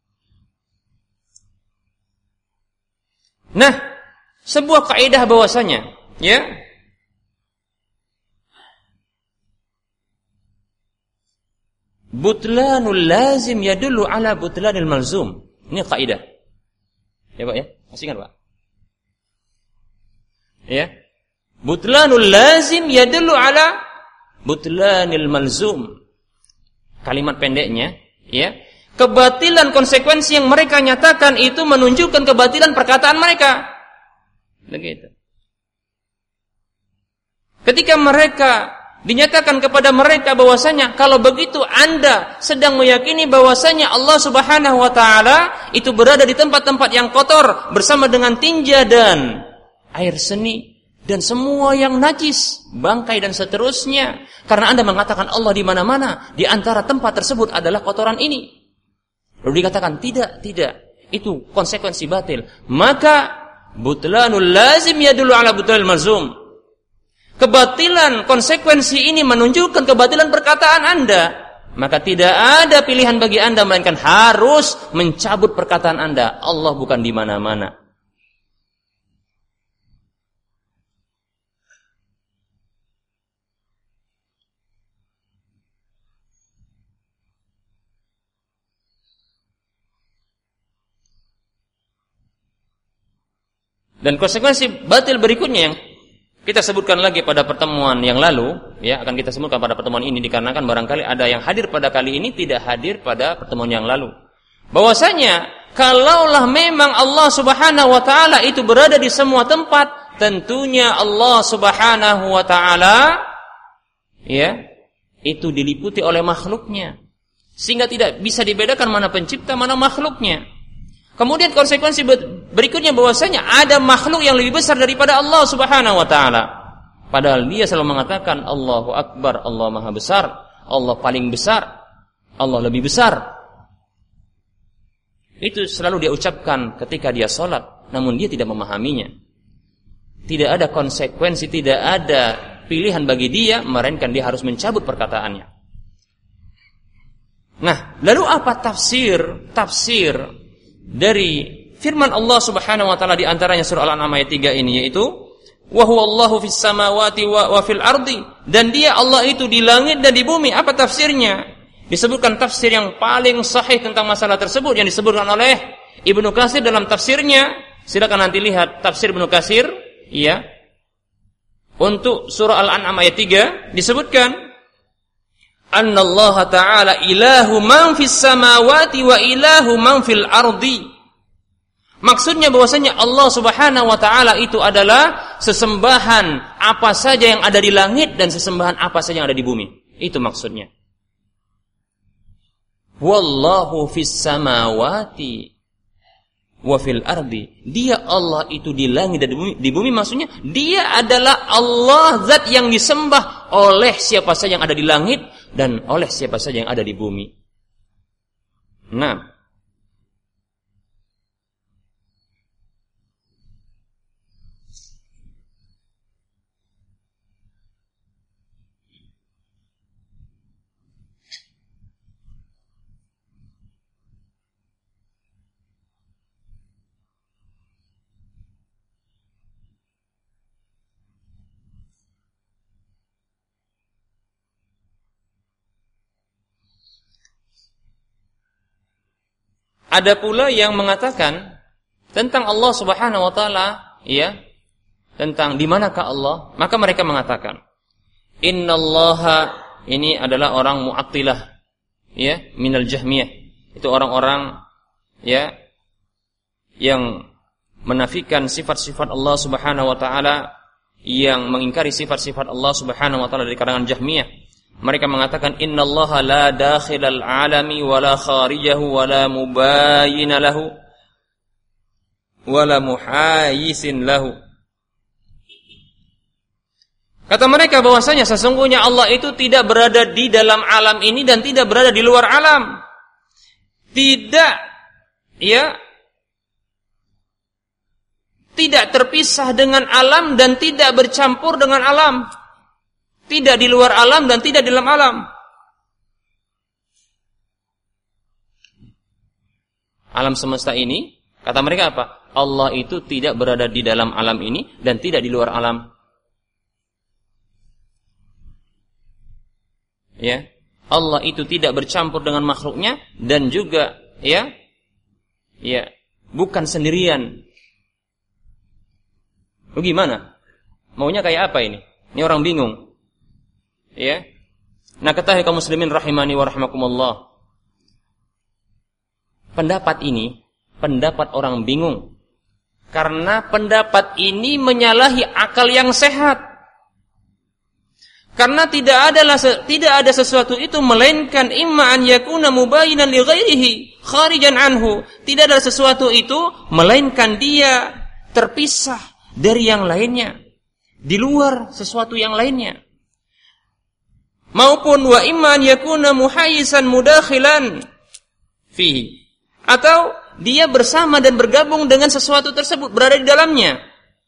S1: Nah, sebuah kaidah bahwasanya, ya, butlanul lazim yadullu ala butlanil malzum. Ini kaidah. Ya, Pak ya? Masih ingat, Pak? Ya. Butlanul lazim yadullu ala butlanil malzum. Kalimat pendeknya, ya. Kebatilan konsekuensi yang mereka nyatakan itu menunjukkan kebatilan perkataan mereka. Begitu. Ketika mereka dinyatakan kepada mereka bahwasanya kalau begitu Anda sedang meyakini bahwasanya Allah Subhanahu wa taala itu berada di tempat-tempat yang kotor bersama dengan tinja dan air seni dan semua yang najis, bangkai dan seterusnya. Karena Anda mengatakan Allah di mana-mana, di antara tempat tersebut adalah kotoran ini. Lalu dikatakan tidak, tidak, itu konsekuensi batil. Maka butlanul lazim yadullu ala butlanil malzum. Kebatilan konsekuensi ini menunjukkan kebatilan perkataan Anda. Maka tidak ada pilihan bagi Anda melainkan harus mencabut perkataan Anda. Allah bukan di mana-mana. Dan konsekuensi batil berikutnya yang kita sebutkan lagi pada pertemuan yang lalu, ya, akan kita sebutkan pada pertemuan ini dikarenakan barangkali ada yang hadir pada kali ini tidak hadir pada pertemuan yang lalu. Bahwasanya kalaulah memang Allah Subhanahu wa taala itu berada di semua tempat, tentunya Allah Subhanahu wa taala ya, itu diliputi oleh makhluknya. Sehingga tidak bisa dibedakan mana pencipta, mana makhluknya. Kemudian konsekuensi berikutnya bahwasanya ada makhluk yang lebih besar daripada Allah Subhanahu wa taala. Padahal dia selalu mengatakan Allahu Akbar, Allah Maha Besar, Allah paling besar, Allah lebih besar. Itu selalu dia ucapkan ketika dia sholat, namun dia tidak memahaminya. Tidak ada konsekuensi, tidak ada pilihan bagi dia, melainkan dia harus mencabut perkataannya. Nah, lalu apa tafsir? Tafsir dari firman Allah Subhanahu wa taala di antaranya surah Al-An'am ayat tiga ini, yaitu wa huwallahu fis samawati wa, wa fil ardi, dan dia Allah itu di langit dan di bumi. Apa tafsirnya? Disebutkan tafsir yang paling sahih tentang masalah tersebut yang disebutkan oleh Ibnu Katsir dalam tafsirnya. Silakan nanti lihat tafsir Ibnu Katsir, ya. Untuk surah Al-An'am ayat tiga disebutkan Annallaha ta'ala ilahu man fis samawati wa ilahu man fil ardi. Maksudnya bahwasanya Allah Subhanahu wa taala itu adalah sesembahan apa saja yang ada di langit dan sesembahan apa saja yang ada di bumi. Itu maksudnya. Wallahu fis samawati wa fil ardi. Dia Allah itu di langit dan di bumi. Di bumi maksudnya dia adalah Allah, zat yang disembah oleh siapa saja yang ada di langit dan oleh siapa saja yang ada di bumi. Nah, ada pula yang mengatakan tentang Allah Subhanahu wa taala, ya, tentang di manakah Allah, maka mereka mengatakan innallaha, ini adalah orang Mu'attilah, ya, minal Jahmiyah. Itu orang-orang ya yang menafikan sifat-sifat Allah Subhanahu wa taala, yang mengingkari sifat-sifat Allah Subhanahu wa taala dari kalangan Jahmiyah. Mereka mengatakan innallaha la dakhilal alami wala kharijahu wala mubayyina lahu wala muhayyisin lahu. Kata mereka bahwasanya sesungguhnya Allah itu tidak berada di dalam alam ini dan tidak berada di luar alam. Tidak, ya, tidak terpisah dengan alam dan tidak bercampur dengan alam. Tidak di luar alam dan tidak di dalam alam. Alam semesta ini, kata mereka apa? Allah itu tidak berada di dalam alam ini dan tidak di luar alam. Ya, Allah itu tidak bercampur dengan makhluknya dan juga ya, ya, bukan sendirian. Lu gimana? Maunya kayak apa ini? Ini orang bingung. Ya. Nah, ketahui kaum muslimin rahimani wa rahimakumullah. Pendapat ini pendapat orang bingung. Karena pendapat ini menyalahi akal yang sehat. Karena tidak ada tidak ada sesuatu itu melainkan imma an yakuna mubayyinan li ghairihi kharijan anhu. Tidak ada sesuatu itu melainkan dia terpisah dari yang lainnya, di luar sesuatu yang lainnya. Maupun wa imma an yakuna muhayyisan mudakhilan fihi. Atau dia bersama dan bergabung dengan sesuatu tersebut, berada di dalamnya.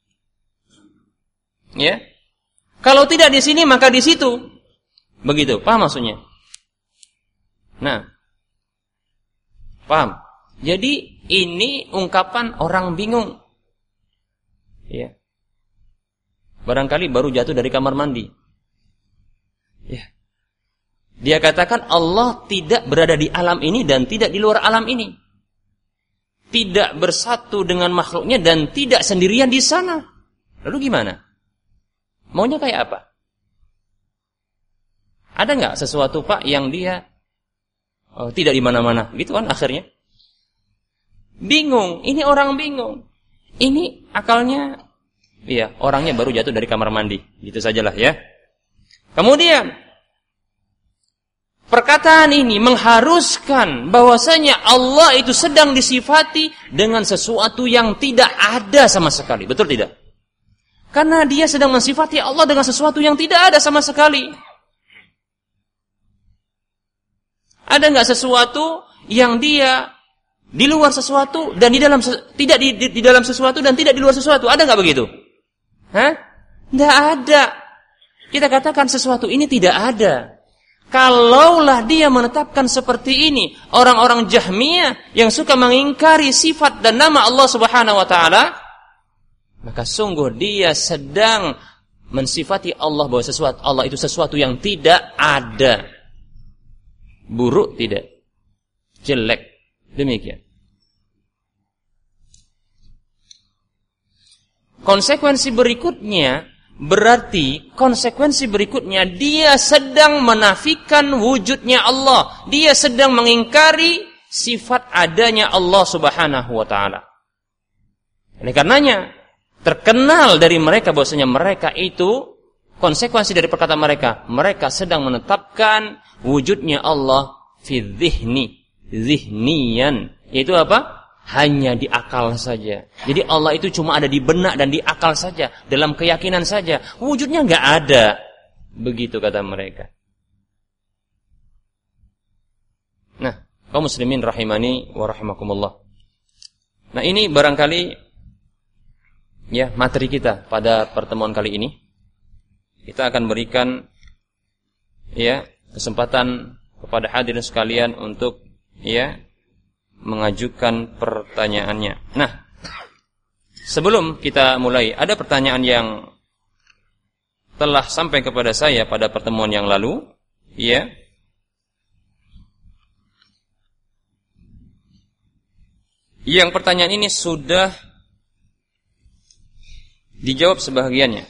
S1: Ya. Kalau tidak di sini maka di situ. Begitu, paham maksudnya? Nah. Paham? Jadi ini ungkapan orang bingung. Ya. Barangkali baru jatuh dari kamar mandi. Ya. Dia katakan Allah tidak berada di alam ini dan tidak di luar alam ini. Tidak bersatu dengan makhluknya dan tidak sendirian di sana. Lalu gimana? Maunya kayak apa? Ada nggak sesuatu Pak yang dia oh, tidak di mana-mana, gitu kan akhirnya? Bingung, ini orang bingung. Ini akalnya, iya orangnya baru jatuh dari kamar mandi, gitu sajalah ya. Kemudian perkataan ini mengharuskan bahwasanya Allah itu sedang disifati dengan sesuatu yang tidak ada sama sekali, betul tidak? Karena dia sedang mensifati Allah dengan sesuatu yang tidak ada sama sekali. Ada enggak sesuatu yang dia di luar sesuatu dan di dalam tidak di, di, di dalam sesuatu dan tidak di luar sesuatu? Ada enggak begitu? Hah? Enggak ada. Kita katakan sesuatu ini tidak ada. Kalaulah dia menetapkan seperti ini, orang-orang Jahmiyah yang suka mengingkari sifat dan nama Allah Subhanahu wa taala, maka sungguh dia sedang mensifati Allah bahwa sesuatu Allah itu sesuatu yang tidak ada. Buruk tidak, jelek, demikian. Konsekuensi berikutnya berarti konsekuensi berikutnya dia sedang menafikan wujudnya Allah. Dia sedang mengingkari sifat adanya Allah Subhanahu wa taala. Oleh karenanya terkenal dari mereka bahwasanya mereka itu konsekuensi dari perkataan mereka, mereka sedang menetapkan wujudnya Allah fi dzihni, zihniyan, yaitu apa? Hanya di akal saja. Jadi Allah itu cuma ada di benak dan di akal saja, dalam keyakinan saja. Wujudnya enggak ada. Begitu kata mereka. Nah, kaum muslimin rahimani wa rahimakumullah. Nah, ini barangkali ya, materi kita pada pertemuan kali ini. Kita akan berikan ya kesempatan kepada hadirin sekalian untuk ya mengajukan pertanyaannya. Nah, sebelum kita mulai, ada pertanyaan yang telah sampai kepada saya pada pertemuan yang lalu, ya. Yang pertanyaan ini sudah dijawab sebahagiannya.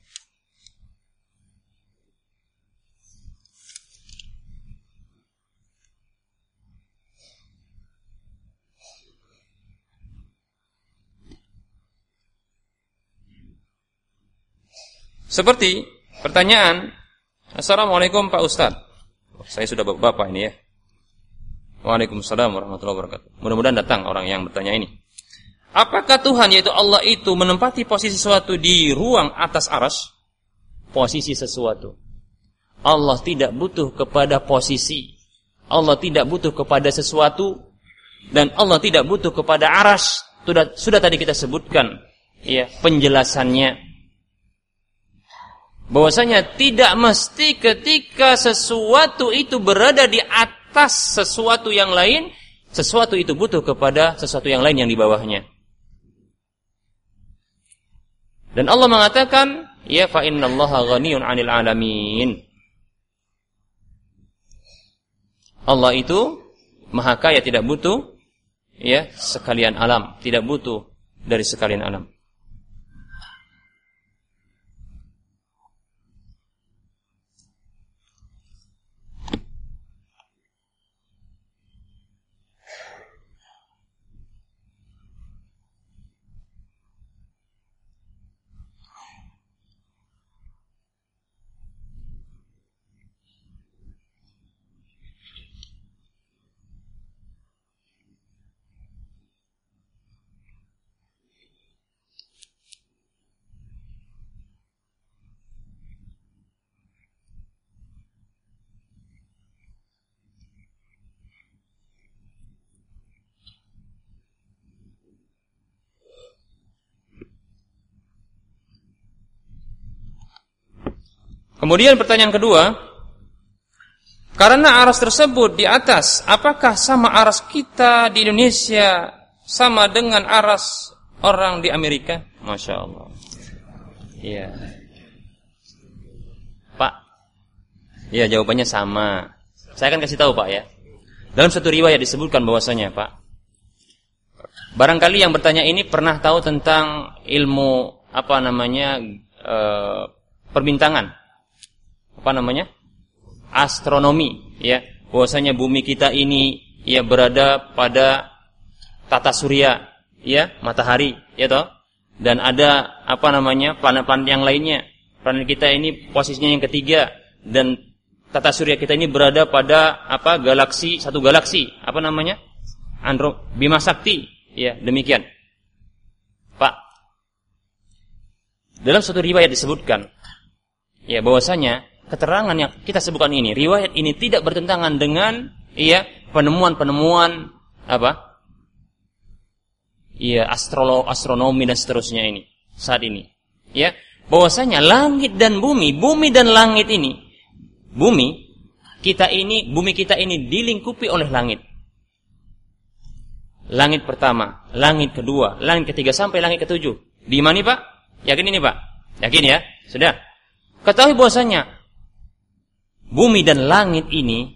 S1: Seperti pertanyaan, Assalamualaikum Pak Ustadz. Saya sudah bapak-bapak ini ya. Waalaikumsalam warahmatullahi wabarakatuh. Mudah-mudahan datang orang yang bertanya ini. Apakah Tuhan yaitu Allah itu menempati posisi sesuatu di ruang atas arsy? Posisi sesuatu. Allah tidak butuh kepada posisi. Allah tidak butuh kepada sesuatu dan Allah tidak butuh kepada arsy. Sudah sudah tadi kita sebutkan ya penjelasannya. Bahwasanya tidak mesti ketika sesuatu itu berada di atas sesuatu yang lain, sesuatu itu butuh kepada sesuatu yang lain yang di bawahnya. Dan Allah mengatakan, ya fa innallaha ghaniyun 'anil 'alamin. Allah itu maha kaya, tidak butuh ya sekalian alam, tidak butuh dari sekalian alam. Kemudian pertanyaan kedua, karena aras tersebut di atas, apakah sama aras kita di Indonesia sama dengan aras orang di Amerika? Masya Allah. Iya. Pak. Iya, jawabannya sama. Saya akan kasih tahu Pak ya. Dalam satu riwayat disebutkan bahwasanya Pak, barangkali yang bertanya ini pernah tahu tentang ilmu apa namanya e, perbintangan. Apa namanya? Astronomi, ya. Bahwasanya bumi kita ini ya berada pada tata surya, ya, matahari, ya toh. Dan ada apa namanya? planet-planet yang lainnya. Planet kita ini posisinya yang ketiga dan tata surya kita ini berada pada apa? galaksi, satu galaksi, apa namanya? Andro Bima Sakti, ya, demikian. Pak. Dalam suatu riwayat disebutkan ya bahwasanya keterangan yang kita sebutkan ini, riwayat ini tidak bertentangan dengan ya penemuan-penemuan apa? Ya astrolo, astronomi dan seterusnya ini saat ini. Ya, bahwasanya langit dan bumi, bumi dan langit ini, bumi kita ini, bumi kita ini dilingkupi oleh langit. Langit pertama, langit kedua, langit ketiga sampai langit ketujuh. Di mana Pak? Yakin ini Pak? Yakin ya? Sudah. Ketahui bahwasanya bumi dan langit ini,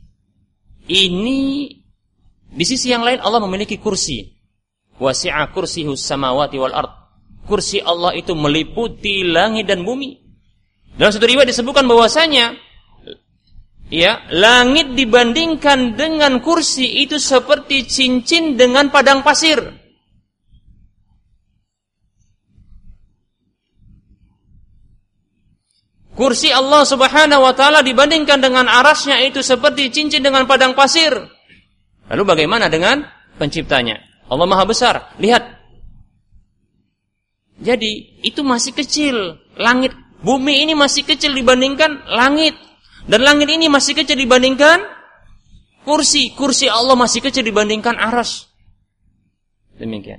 S1: ini di sisi yang lain Allah memiliki kursi. Wasi'a kursihus samawati wal ard. Kursi Allah itu meliputi langit dan bumi. Dalam satu riwayat disebutkan bahwasanya, ya, langit dibandingkan dengan kursi itu seperti cincin dengan padang pasir. Kursi Allah subhanahu wa ta'ala dibandingkan dengan arasnya itu seperti cincin dengan padang pasir. Lalu bagaimana dengan penciptanya? Allah maha besar. Lihat. Jadi itu masih kecil. Langit, bumi ini masih kecil dibandingkan langit. Dan langit ini masih kecil dibandingkan kursi. Kursi Allah masih kecil dibandingkan aras. Demikian.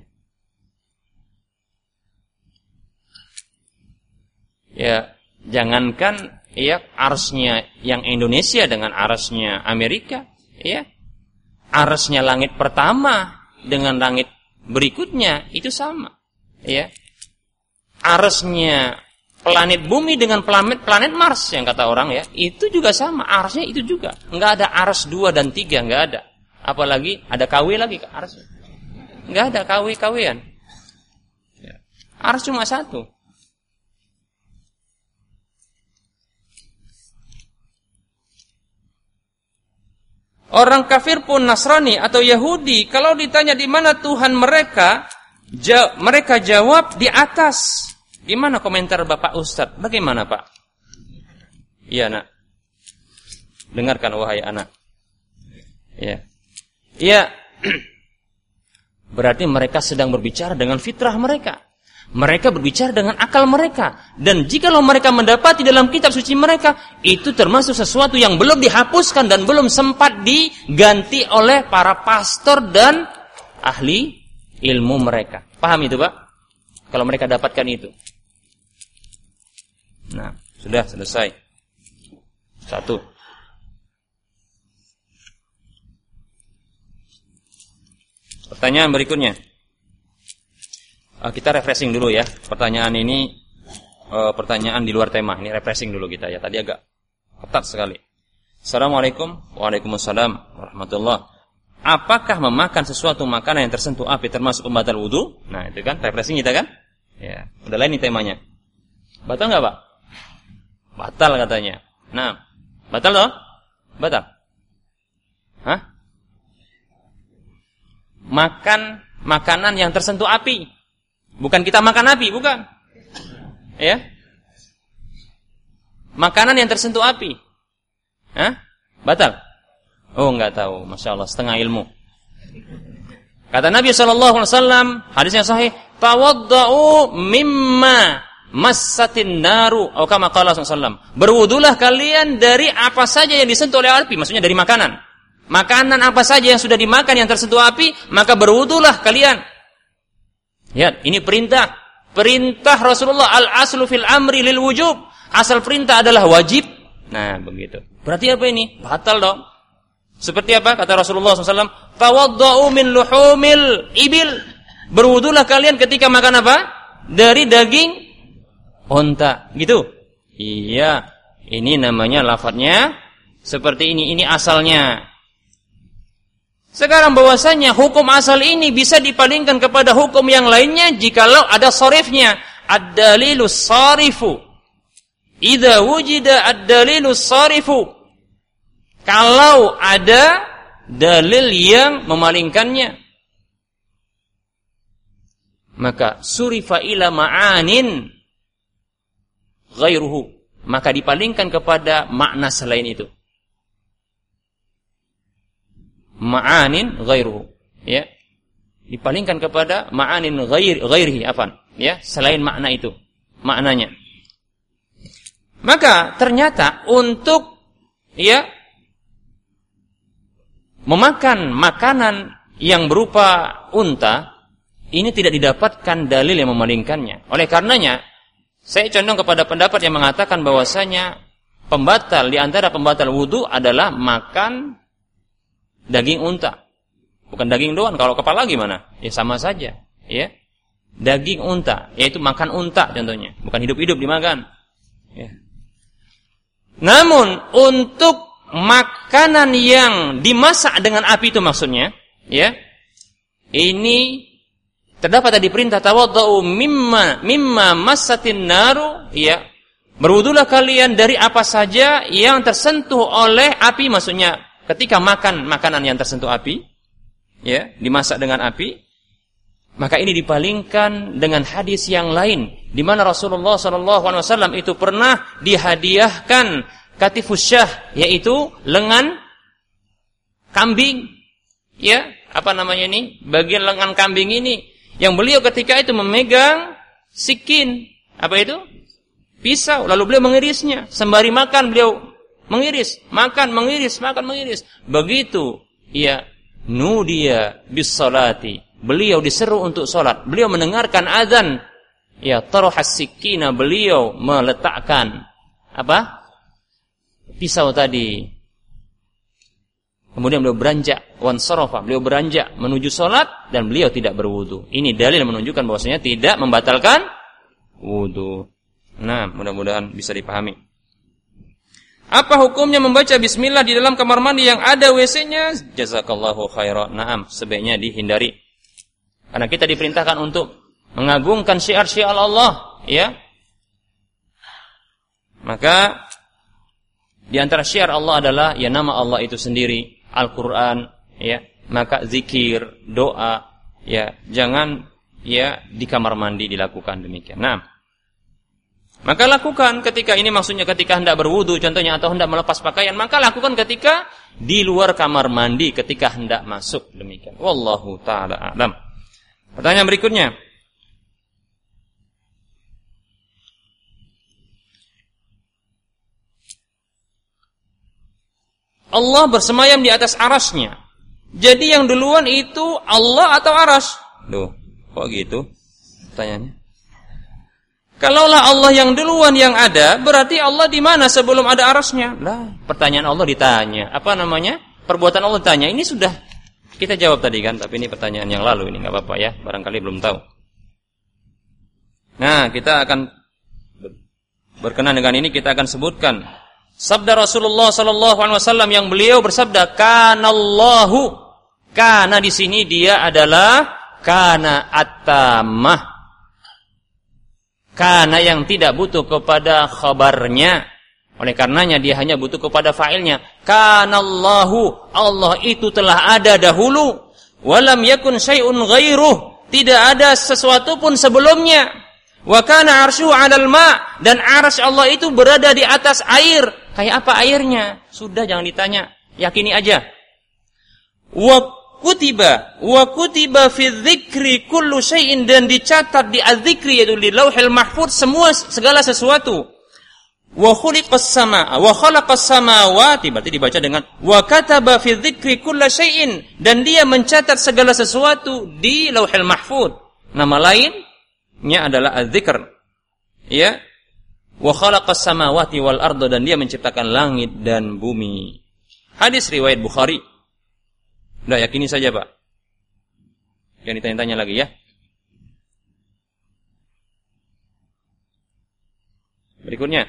S1: Ya. Jangankan ya arsnya yang Indonesia dengan arsnya Amerika, ya. Arsnya langit pertama dengan langit berikutnya itu sama, ya. Arsnya planet bumi dengan planet planet Mars yang kata orang ya, itu juga sama, arsnya itu juga. Enggak ada ars dua dan tiga, enggak ada. Apalagi ada K W lagi ars. Enggak ada K W-K W-an. Ya. Ars cuma satu. Orang kafir pun Nasrani atau Yahudi, kalau ditanya di mana Tuhan mereka, ja, mereka jawab di atas. Di mana komentar Bapak Ustadz? Bagaimana Pak? Iya nak. Dengarkan wahai anak. Ya. Ya. berarti mereka sedang berbicara dengan fitrah mereka. Mereka berbicara dengan akal mereka. Dan jikalau mereka mendapati dalam kitab suci mereka, itu termasuk sesuatu yang belum dihapuskan dan belum sempat diganti oleh para pastor dan ahli ilmu mereka. Paham itu, Pak? Kalau mereka dapatkan itu. Nah, sudah selesai. Satu. Pertanyaan berikutnya. Uh, kita refreshing dulu ya. Pertanyaan ini uh, pertanyaan di luar tema. Ini refreshing dulu kita ya. Tadi agak ketat sekali. Assalamualaikum. Waalaikumsalam warahmatullahi. Apakah memakan sesuatu makanan yang tersentuh api termasuk pembatal wudu? Nah, itu kan refreshing kita kan? Ya, udah lain nih temanya. Batal enggak, Pak? Batal katanya. Nah, batal loh? Batal. Hah? Makan makanan yang tersentuh api. Bukan kita makan api, bukan. Ya? Makanan yang tersentuh api. Hah? Batal? Oh, enggak tahu. Masya Allah, setengah ilmu. Kata Nabi shallallahu alaihi wasallam, hadis yang sahih, tawadda'u mimma massatin naru, atau kama qala sallallahu alaihi wasallam. Berwudulah kalian dari apa saja yang disentuh oleh api, maksudnya dari makanan. Makanan apa saja yang sudah dimakan yang tersentuh api, maka berwudulah kalian. Ya, ini perintah. Perintah Rasulullah, al-aslu fil amri lil wujub. Asal perintah adalah wajib. Nah, begitu. Berarti apa ini? Batal dong. Seperti apa? Kata Rasulullah shallallahu alaihi wasallam, tawadda'u min luhumil ibil. Berwudulah kalian ketika makan apa? Dari daging unta. Gitu? Iya. Ini namanya lafadznya seperti ini. Ini asalnya. Sekarang bahwasanya hukum asal ini bisa dipalingkan kepada hukum yang lainnya jikalau ada sharifnya. Ad-dalilus sharifu. Idza wujida ad-dalilus sharifu. Kalau ada dalil yang memalingkannya, maka surifa ila ma'anin ghairuhu, maka dipalingkan kepada makna selain itu. Ma'anin ghairuhu, ya, dipalingkan kepada ma'anin ghair ghairihi, afan, ya, selain makna itu, maknanya. Maka ternyata untuk, ya, memakan makanan yang berupa unta ini tidak didapatkan dalil yang memalingkannya. Oleh karenanya, saya condong kepada pendapat yang mengatakan bahwasanya pembatal di antara pembatal wudu adalah makan daging unta. Bukan daging doang, kalau kepala gimana? Ya sama saja, ya. Daging unta, yaitu makan unta contohnya, bukan hidup-hidup dimakan. Ya. Namun untuk makanan yang dimasak dengan api itu maksudnya, ya. Ini terdapat tadi perintah tawaddau mimma mimma massatin naru, ya. Berwudulah kalian dari apa saja yang tersentuh oleh api, maksudnya ketika makan makanan yang tersentuh api, ya, dimasak dengan api, maka ini dipalingkan dengan hadis yang lain di mana Rasulullah sallallahu alaihi wasallam itu pernah dihadiahkan katifus syah, yaitu lengan kambing, ya, apa namanya ini? Bagian lengan kambing ini yang beliau ketika itu memegang sikin, apa itu? Pisau, lalu beliau mengirisnya. Sembari makan beliau mengiris, makan, mengiris, makan, mengiris. Begitu, ya, nudiya bis salati. Beliau diseru untuk salat. Beliau mendengarkan azan. Ya, tarahas sikina, beliau meletakkan apa? Pisau tadi. Kemudian beliau beranjak, wan sarafa, beliau beranjak menuju salat dan beliau tidak berwudu. Ini dalil menunjukkan bahwasanya tidak membatalkan wudu. Nah, mudah-mudahan bisa dipahami. Apa hukumnya membaca bismillah di dalam kamar mandi yang ada W C-nya? Jazakallahu khairan. Naam, sebaiknya dihindari. Karena kita diperintahkan untuk mengagungkan syiar-syiar Allah, ya. Maka di antara syiar Allah adalah ya nama Allah itu sendiri, Al-Qur'an, ya. Maka zikir, doa, ya, jangan ya di kamar mandi dilakukan demikian. Nah, maka lakukan ketika ini, maksudnya ketika hendak berwudu contohnya, atau hendak melepas pakaian, maka lakukan ketika di luar kamar mandi ketika hendak masuk demikian. Wallahu taala a'lam. Pertanyaan berikutnya. Allah bersemayam di atas arasnya. Jadi yang duluan itu Allah atau aras? Duh, kok gitu? Pertanyaannya. Kalaulah Allah yang duluan yang ada, berarti Allah di mana sebelum ada arasnya? Lah, pertanyaan Allah ditanya. Apa namanya? Perbuatan Allah ditanya. Ini sudah kita jawab tadi kan, tapi ini pertanyaan yang lalu, ini enggak apa-apa ya, barangkali belum tahu. Nah, kita akan berkenan dengan ini, kita akan sebutkan sabda Rasulullah sallallahu alaihi wasallam yang beliau bersabda, "Kanallahu." Kana di sini dia adalah kana at-tammah. Kana yang tidak butuh kepada khabarnya. Oleh karenanya dia hanya butuh kepada fa'ilnya. Kanallahu, Allah itu telah ada dahulu. Walam yakun syai'un ghairuh, tidak ada sesuatu pun sebelumnya. Wa kana arsyu 'alal ma', dan arsy Allah itu berada di atas air. Kayak apa airnya? Sudah, jangan ditanya, yakini aja. Wa kutiba wa kutiba fi dzikri kullu syai'in, dan dicatat di az-dzikri, yaitu di Lauhil Mahfuz, semua segala sesuatu. Wa khuliqas samaa wa khalaqas samawati, berarti dibaca dengan wa kataba fi dzikri kullu syai'in, dan dia mencatat segala sesuatu di Lauhil Mahfuz. Nama lainnya adalah az-dzikr. Ya. Wa khalaqas samawati wal arda, dan dia menciptakan langit dan bumi. Hadis riwayat Bukhari. Udah, yakini saja, Pak. Jangan ditanya-tanya lagi ya. Berikutnya.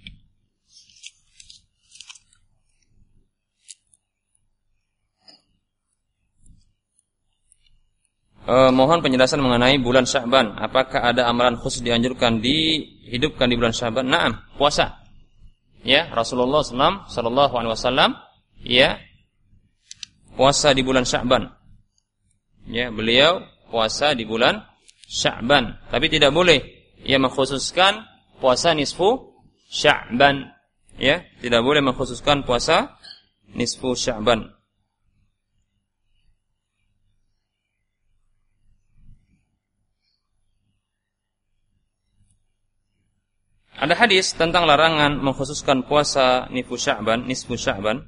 S1: Eh, mohon penjelasan mengenai bulan Sya'ban. Apakah ada amalan khusus dianjurkan dihidupkan di bulan Sya'ban? Naam, puasa. Ya, Rasulullah sallallahu alaihi wasallam ya, puasa di bulan Sya'ban. Ya, beliau puasa di bulan Sya'ban. Tapi tidak boleh ia mengkhususkan puasa nisfu Sya'ban. Ya, tidak boleh mengkhususkan puasa nisfu Sya'ban. Ada hadis tentang larangan mengkhususkan puasa nisfu Sya'ban, nisfu Sya'ban.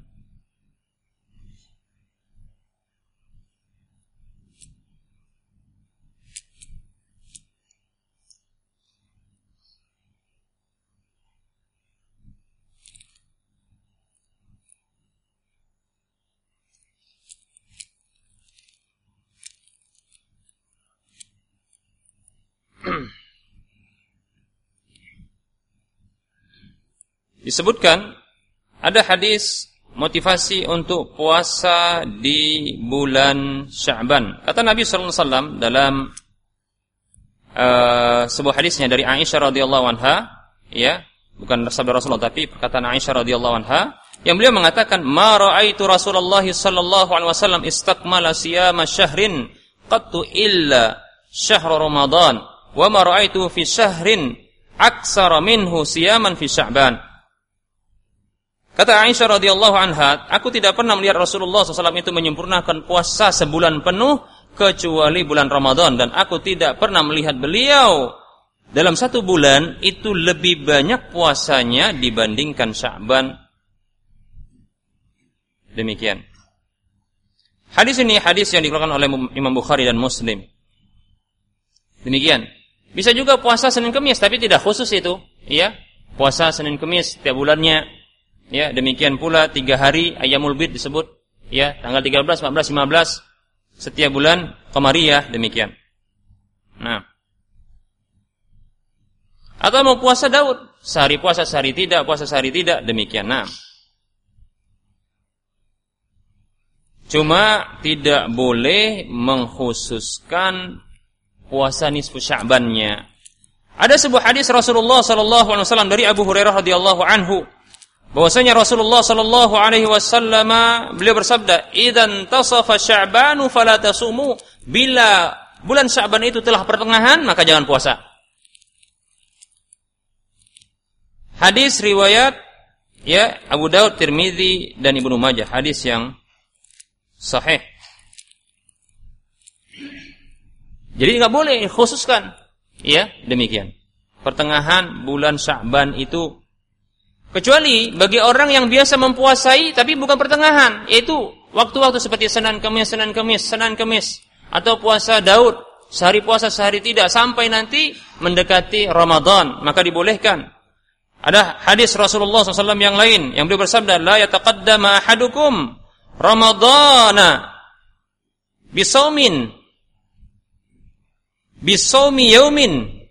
S1: Disebutkan ada hadis motivasi untuk puasa di bulan Sya'ban. Kata Nabi sallallahu alaihi wasallam dalam uh, sebuah hadisnya dari Aisyah radhiyallahu anha, ya, bukan sabda Rasulullah tapi perkataan Aisyah radhiyallahu anha, yang beliau mengatakan, "Ma ra'aitu Rasulullah sallallahu alaihi wasallam istakmala siyama syahrin qattu illa syahr Ramadan, wa ma ra'aitu fi syahrin aksara minhu siyaman fi Sya'ban." Kata Aisyah radhiyallahu anha, aku tidak pernah melihat Rasulullah shallallahu alaihi wasallam itu menyempurnakan puasa sebulan penuh kecuali bulan Ramadan, dan aku tidak pernah melihat beliau dalam satu bulan itu lebih banyak puasanya dibandingkan Sya'ban. Demikian. Hadis ini hadis yang dikeluarkan oleh Imam Bukhari dan Muslim. Demikian. Bisa juga puasa Senin Kamis, tapi tidak khusus itu, ya. Puasa Senin Kamis setiap bulannya. Ya, demikian pula tiga hari Ayyamul Bid disebut, ya, tanggal tiga belas, empat belas, lima belas setiap bulan Qamariyah, demikian. Nah. Atau mau puasa Daud, sehari puasa, sehari tidak, puasa sehari tidak, demikian. Nah. Cuma tidak boleh mengkhususkan puasa nisfu Sya'bannya. Ada sebuah hadis Rasulullah sallallahu alaihi wasallam dari Abu Hurairah radhiyallahu anhu, bahwasanya Rasulullah sallallahu alaihi wasallam beliau bersabda, "Idzan tasafa Sya'banu fala tasumu." Bila bulan Sya'ban itu telah pertengahan, maka jangan puasa. Hadis riwayat ya Abu Daud, Tirmizi dan Ibnu Majah, hadis yang sahih. Jadi enggak boleh khususkan. Ya, demikian. Pertengahan bulan Sya'ban itu, kecuali bagi orang yang biasa mempuasai tapi bukan pertengahan, yaitu waktu-waktu seperti Senin Kamis, Senin Kamis, Senin Kamis, atau puasa Daud, sehari puasa sehari tidak, sampai nanti mendekati Ramadan, maka dibolehkan. Ada hadis Rasulullah shallallahu alaihi wasallam yang lain yang beliau bersabda, la yataqaddama ahadukum Ramadana bisaumin bisaumi yaumin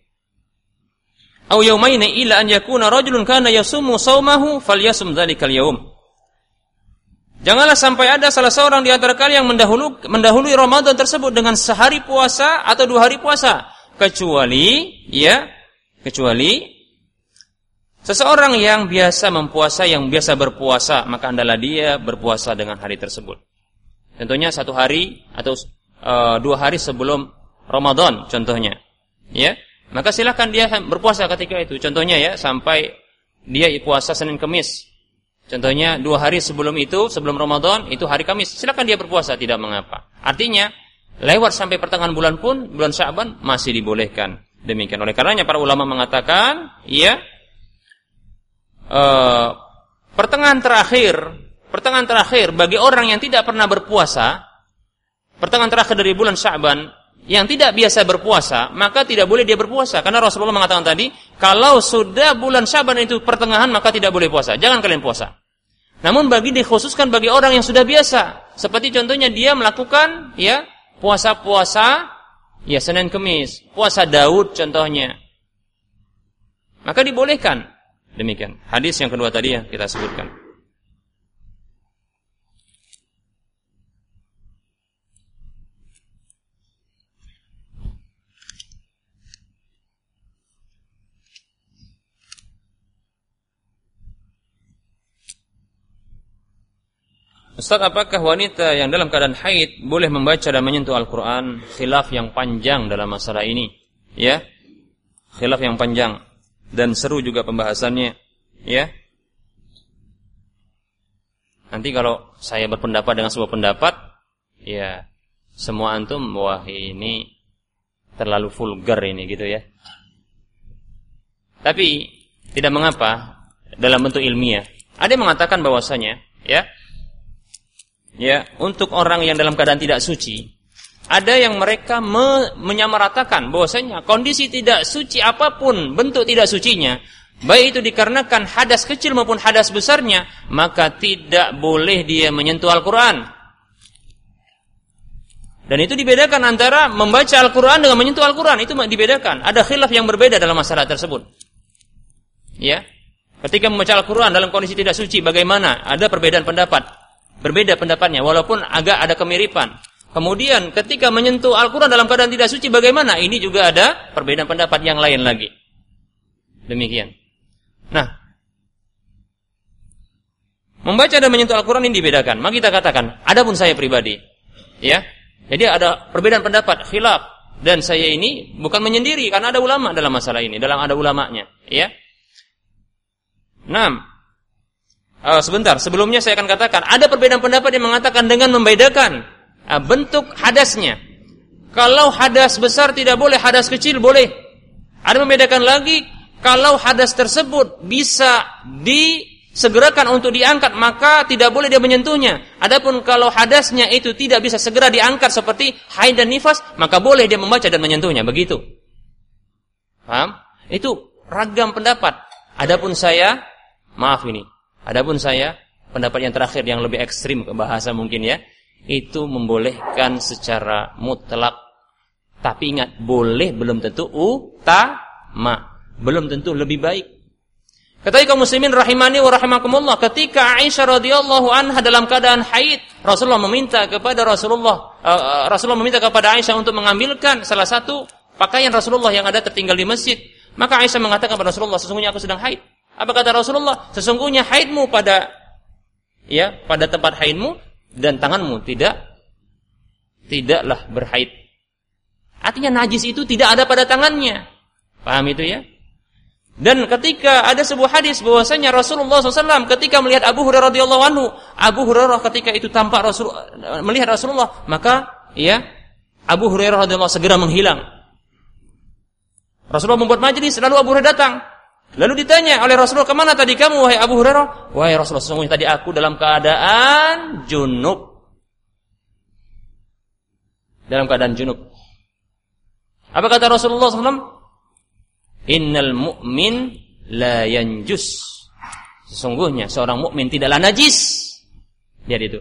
S1: aw yaumaini illa an yakuna rajulun kana yasumu saumahu falyasum dzalikal yaum. Janganlah sampai ada salah seorang di antara kalian yang mendahului, mendahului Ramadan tersebut dengan sehari puasa atau dua hari puasa, kecuali ya, kecuali seseorang yang biasa mempuasa, yang biasa berpuasa, maka hendaklah dia berpuasa dengan hari tersebut. Contohnya satu hari atau uh, dua hari sebelum Ramadan, contohnya, ya, maka silakan dia berpuasa ketika itu. Contohnya ya, sampai dia puasa Senin Kamis. Contohnya dua hari sebelum itu, sebelum Ramadan, itu hari Kamis. Silakan dia berpuasa, tidak mengapa. Artinya, lewat sampai pertengahan bulan pun, bulan Sya'ban masih dibolehkan. Demikian. Oleh karenanya para ulama mengatakan, ya, uh, pertengahan terakhir, pertengahan terakhir bagi orang yang tidak pernah berpuasa, pertengahan terakhir dari bulan Sya'ban, yang tidak biasa berpuasa, maka tidak boleh dia berpuasa. Karena Rasulullah mengatakan tadi, kalau sudah bulan Sya'ban itu pertengahan, maka tidak boleh puasa. Jangan kalian puasa. Namun bagi dikhususkan bagi orang yang sudah biasa, seperti contohnya dia melakukan ya puasa-puasa ya Senin Kamis, puasa Daud contohnya, maka dibolehkan. Demikian. Hadis yang kedua tadi yang kita sebutkan. Ustaz, apakah wanita yang dalam keadaan haid boleh membaca dan menyentuh Al-Quran? Khilaf yang panjang dalam masalah ini, ya, khilaf yang panjang dan seru juga pembahasannya, ya. Nanti kalau saya berpendapat dengan sebuah pendapat, ya, semua antum, wah ini terlalu vulgar ini, gitu ya. Tapi tidak mengapa dalam bentuk ilmiah. Ada yang mengatakan bahwasanya, ya. Ya, untuk orang yang dalam keadaan tidak suci, ada yang mereka me- menyamaratakan bahwasanya kondisi tidak suci apapun bentuk tidak sucinya, baik itu dikarenakan hadas kecil maupun hadas besarnya, maka tidak boleh dia menyentuh Al-Quran. Dan itu dibedakan antara membaca Al-Quran dengan menyentuh Al-Quran, itu dibedakan. Ada khilaf yang berbeda dalam masalah tersebut. Ya, ketika membaca Al-Quran dalam kondisi tidak suci, bagaimana? Ada perbedaan pendapat. Berbeda pendapatnya, walaupun agak ada kemiripan. Kemudian ketika menyentuh Al-Quran dalam keadaan tidak suci, bagaimana? Ini juga ada perbedaan pendapat yang lain lagi. Demikian. Nah, membaca dan menyentuh Al-Quran ini dibedakan. Maka kita katakan, adapun saya pribadi, ya, jadi ada perbedaan pendapat, khilaf, dan saya ini bukan menyendiri, karena ada ulama dalam masalah ini, dalam ada ulamanya, ya. Nah, Uh, sebentar, sebelumnya saya akan katakan ada perbedaan pendapat yang mengatakan dengan membedakan uh, bentuk hadasnya. Kalau hadas besar tidak boleh, hadas kecil boleh. Ada membedakan lagi, kalau hadas tersebut bisa disegerakan untuk diangkat, maka tidak boleh dia menyentuhnya. Adapun kalau hadasnya itu tidak bisa segera diangkat seperti haid dan nifas, maka boleh dia membaca dan menyentuhnya. Begitu. Paham? Itu ragam pendapat. Adapun saya, maaf ini. Adapun saya, pendapat yang terakhir yang lebih ekstrim ke bahasa mungkin ya, itu membolehkan secara mutlak. Tapi ingat, boleh belum tentu utama, belum tentu lebih baik. Kata kaum muslimin rahimani wa rahimakumullah, ketika Aisyah radhiyallahu anha dalam keadaan haid, Rasulullah meminta kepada Rasulullah, uh, Rasulullah meminta kepada Aisyah untuk mengambilkan salah satu pakaian Rasulullah yang ada tertinggal di masjid. Maka Aisyah mengatakan kepada Rasulullah, sesungguhnya aku sedang haid. Apa kata Rasulullah? Sesungguhnya haidmu pada ya, pada tempat haidmu dan tanganmu tidak tidaklah berhaid. Artinya najis itu tidak ada pada tangannya. Paham itu ya? Dan ketika ada sebuah hadis bahwasanya Rasulullah shallallahu alaihi wasallam ketika melihat Abu Hurairah radhiyallahu anhu, Abu Hurairah ketika itu tampak Rasul melihat Rasulullah, maka ya Abu Hurairah radhiyallahu anhu segera menghilang. Rasulullah membuat majelis, lalu Abu Hurairah datang. Lalu ditanya oleh Rasulullah, "Kemana tadi kamu wahai Abu Hurairah?" "Wahai Rasulullah, sesungguhnya tadi aku dalam keadaan junub." Dalam keadaan junub. Apa kata Rasulullah shallallahu alaihi wasallam? "Innal mu'min la yanjus." Sesungguhnya seorang mukmin tidaklah najis. Lihat itu.